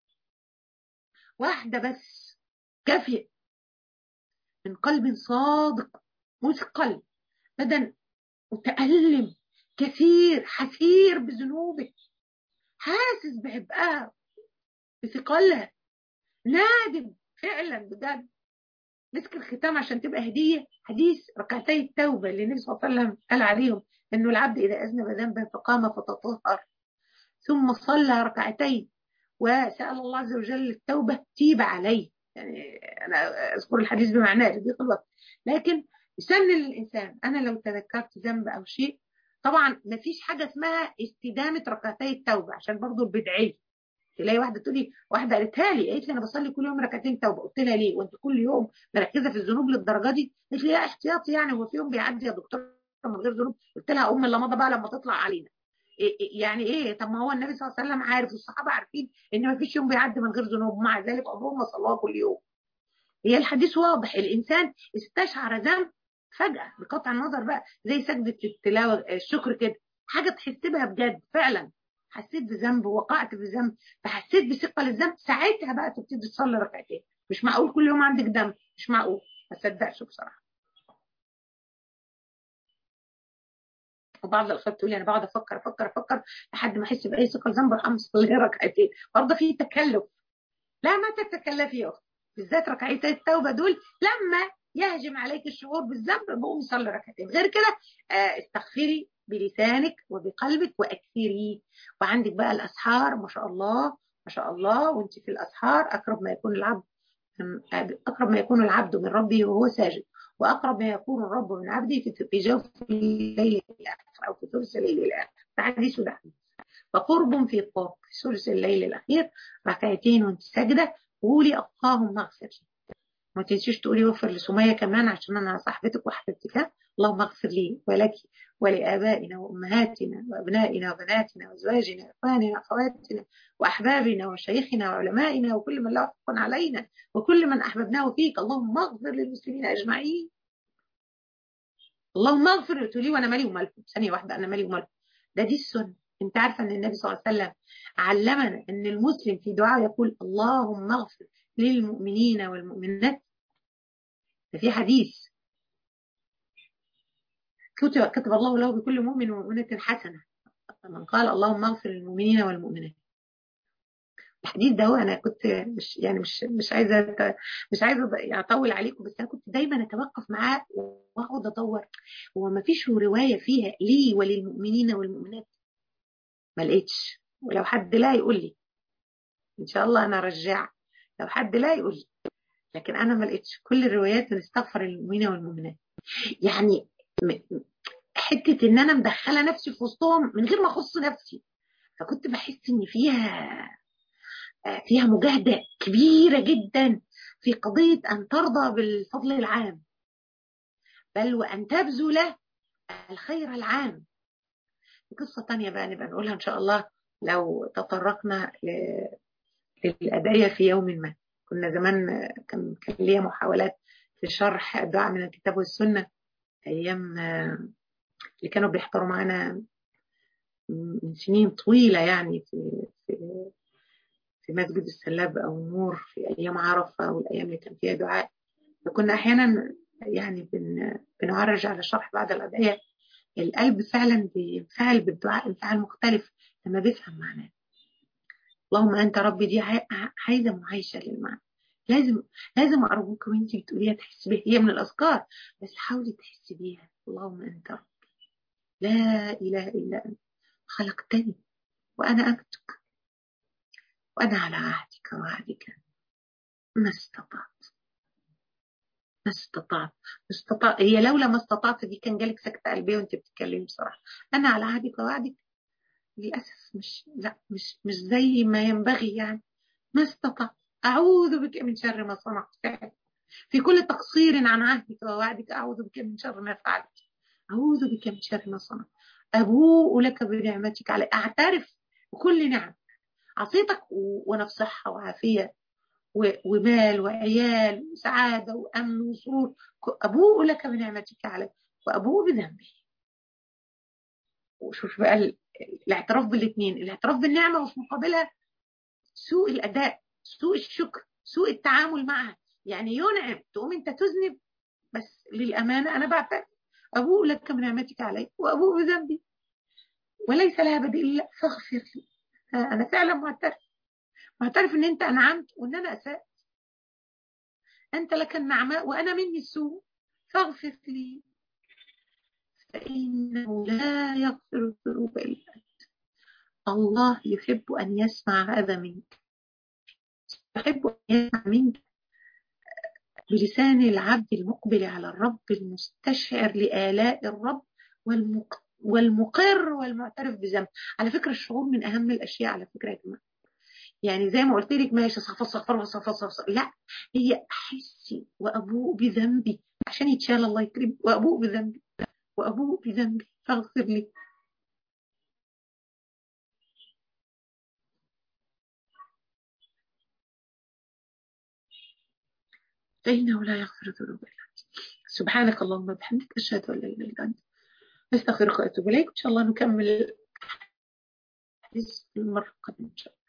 واحدة بس، كافية من قلب صادق مثقل، بدن متألم كثير، حسير بذنوبه، حاسس بعبئها بثقلها، نادم فعلا بجد. مسك الختام عشان تبقى هدية، حديث ركعتي التوبة اللي النبي صلى الله عليه وسلم قال عليهم انه العبد اذا اذنب ذنبا فقام فتطهر ثم صلى ركعتين وسأل الله عز وجل التوبة تيب عليه. يعني انا اذكر الحديث بمعناه لضيق الوقت، لكن يسن للانسان انا لو تذكرت ذنب او شيء، طبعا ما فيش حاجه اسمها استدامه ركعتي التوبه عشان برضو البدعيه. تلاقي واحده تقول لي، واحده قالتها لي، قالت لي انا بصلي كل يوم ركعتين توبه، قلت لها ليه وانت كل يوم مركزه في الذنوب للدرجه دي؟ قالت لي يا احتياطي، يعني هو في يوم بيعدي يا دكتور من غير ذنوب؟ قلت لها ام اللي مضى بقى لما تطلع علينا. يعني ايه؟ طب ما هو النبي صلى الله عليه وسلم عارف والصحابه عارفين ان ما فيش يوم بيعدي من غير ذنوب، مع ذلك عمرهم ما صلوها كل يوم. هي الحديث واضح، الانسان استشعر ذنب فجاه بقطع النظر بقى، زي سجده التلاوه الشكر كده، حاجه تحس بها بجد فعلا، حسيت بذنب وقعت في ذنب فحسيت بثقل الذنب، ساعتها بقى تبتدي تصلي ركعتين. مش معقول كل يوم عندك ذنب، مش معقول، ما تصدقش بصراحه. وبعض الاخوات تقول لي انا بقعد افكر افكر افكر لحد ما احس باي ثقل ذنب اروح اصلي ركعتين، برضه في تكلف. لا ما تتكلفي يا اختي، بالذات ركعتي التوبه دول لما يهجم عليك الشعور بالذنب بقوم صلي ركعتين، غير كده آه، استغفري بلسانك وبقلبك واكثري. وعندك بقى الاسحار ما شاء الله ما شاء الله، وانت في الاسحار اقرب ما يكون العبد اقرب ما يكون العبد من ربه وهو ساجد، واقرب ما يكون الرب من عبده في في جوف الليل الاخر او في ثلث الليل الاخر. ده حديث ده، فقرب في قرب في ثلث الليل الاخير ركعتين وانت ساجده، قولي اللهم اغفر لي. ما تنسيش تقولي اغفر لسميه كمان عشان انا صاحبتك وحبيبتك. اللهم اغفر لي ولك ولآبائنا وأمهاتنا وأبنائنا وبناتنا وأزواجنا وإخواننا وأخواتنا وأحبابنا وشيخنا وعلمائنا وكل من له حق علينا وكل من أحببناه فيك. اللهم اغفر للمسلمين أجمعين. اللهم اغفر. تقولي وأنا مالي ومالكم؟ ثانية واحدة، أنا مالي ومالكم؟ ده دي السنة. أنت عارفة أن النبي صلى الله عليه وسلم علمنا أن المسلم في دعاء يقول اللهم اغفر للمؤمنين والمؤمنات؟ ده في حديث كتب, كتب الله له بكل مؤمن ومؤمنة حسنة، من قال اللهم اغفر للمؤمنين والمؤمنات. الحديث ده هو انا كنت مش يعني مش مش عايزه مش عايزه يعني اطول عليكم، بس انا كنت دايما اتوقف معاه واقعد ادور هو ما فيش روايه فيها لي وللمؤمنين والمؤمنات، ما لقيتش. ولو حد لا يقول لي ان شاء الله انا ارجع، لو حد لا يقول لي، لكن انا ما لقيتش. كل الروايات بنستغفر للمؤمنين والمؤمنات. يعني حته ان انا مدخله نفسي في وسطهم من غير ما اخص نفسي، فكنت بحس ان فيها فيها مجاهده كبيره جدا في قضيه ان ترضى بالفضل العام، بل وان تبذل الخير العام. قصه تانية بقى نبقى نقولها ان شاء الله لو تطرقنا للادعيه في يوم ما. كنا زمان كان كان ليا محاولات في شرح دعاء من الكتاب والسنه ايام اللي كانوا بيحضروا معانا من سنين طويله، يعني في في في مسجد السلاب او النور في ايام عرفه والايام اللي كان فيها دعاء. فكنا احيانا يعني بن بنعرج على شرح بعض الادعيه، القلب فعلا بينفعل بالدعاء انفعال مختلف لما بيفهم معناه. اللهم انت ربي دي عايزه معايشه للمعنى، لازم لازم ارجوك وانت بتقوليها تحس بيها، هي من الاذكار بس حاولي تحسي بيها. اللهم انت ربي لا اله الا انت خلقتني وانا عبدك وانا على عهدك ووعدك ما استطعت ما استطعت ما استطعت. هي لولا ما استطعت دي كان جالك سكتة قلبية وانت بتتكلمي بصراحة. انا على عهدك ووعدك للاسف مش لا مش مش زي ما ينبغي يعني. ما استطعت، اعوذ بك من شر ما صنعت فعلا، في كل تقصير عن عهدك ووعدك اعوذ بك من شر ما فعلت، اعوذ بك من شر ما صنعت، ابوء لك بنعمتك علي، اعترف بكل نعم عطيتك وانا في صحة وعافية ومال وعيال وسعادة وأمن وسرور، أبوء لك بنعمتك علي وأبوء بذنبي. وشوف بقى الاعتراف بالاثنين، الاعتراف بالنعمة وفي مقابلها سوء الأداء، سوء الشكر، سوء التعامل معها. يعني ينعم تقوم أنت تذنب، بس للأمانة أنا بعترف أبوء لك بنعمتك علي وأبوء بذنبي وليس لها بديل إلا فاغفر لي. أنا فعلا معترف، معترف إن أنت أنعمت وإن أنا أسأت، أنت لك النعماء وأنا مني السوء فاغفر لي فإنه لا يغفر الذنوب إلا أنت. الله يحب أن يسمع هذا منك، يحب أن يسمع منك بلسان العبد المقبل على الرب المستشعر لآلاء الرب والمقر والمعترف بذنب. على فكرة الشعور من أهم الأشياء على فكرة يا جماعة. يعني زي ما قلت لك ماشي صفر صفر صفر صفر، لا هي أحسي وأبوء بذنبي عشان يتشال الله يكرم، وأبوء بذنبي وأبوء بذنبي فاغفر لي. فإنه لا يغفر الذنوب إلا أنت. سبحانك اللهم وبحمدك، أشهد أن لا إله إلا أنت، أستغفرك وأتوب إليك. إن شاء الله نكمل الحديث المرة القادمة إن شاء الله.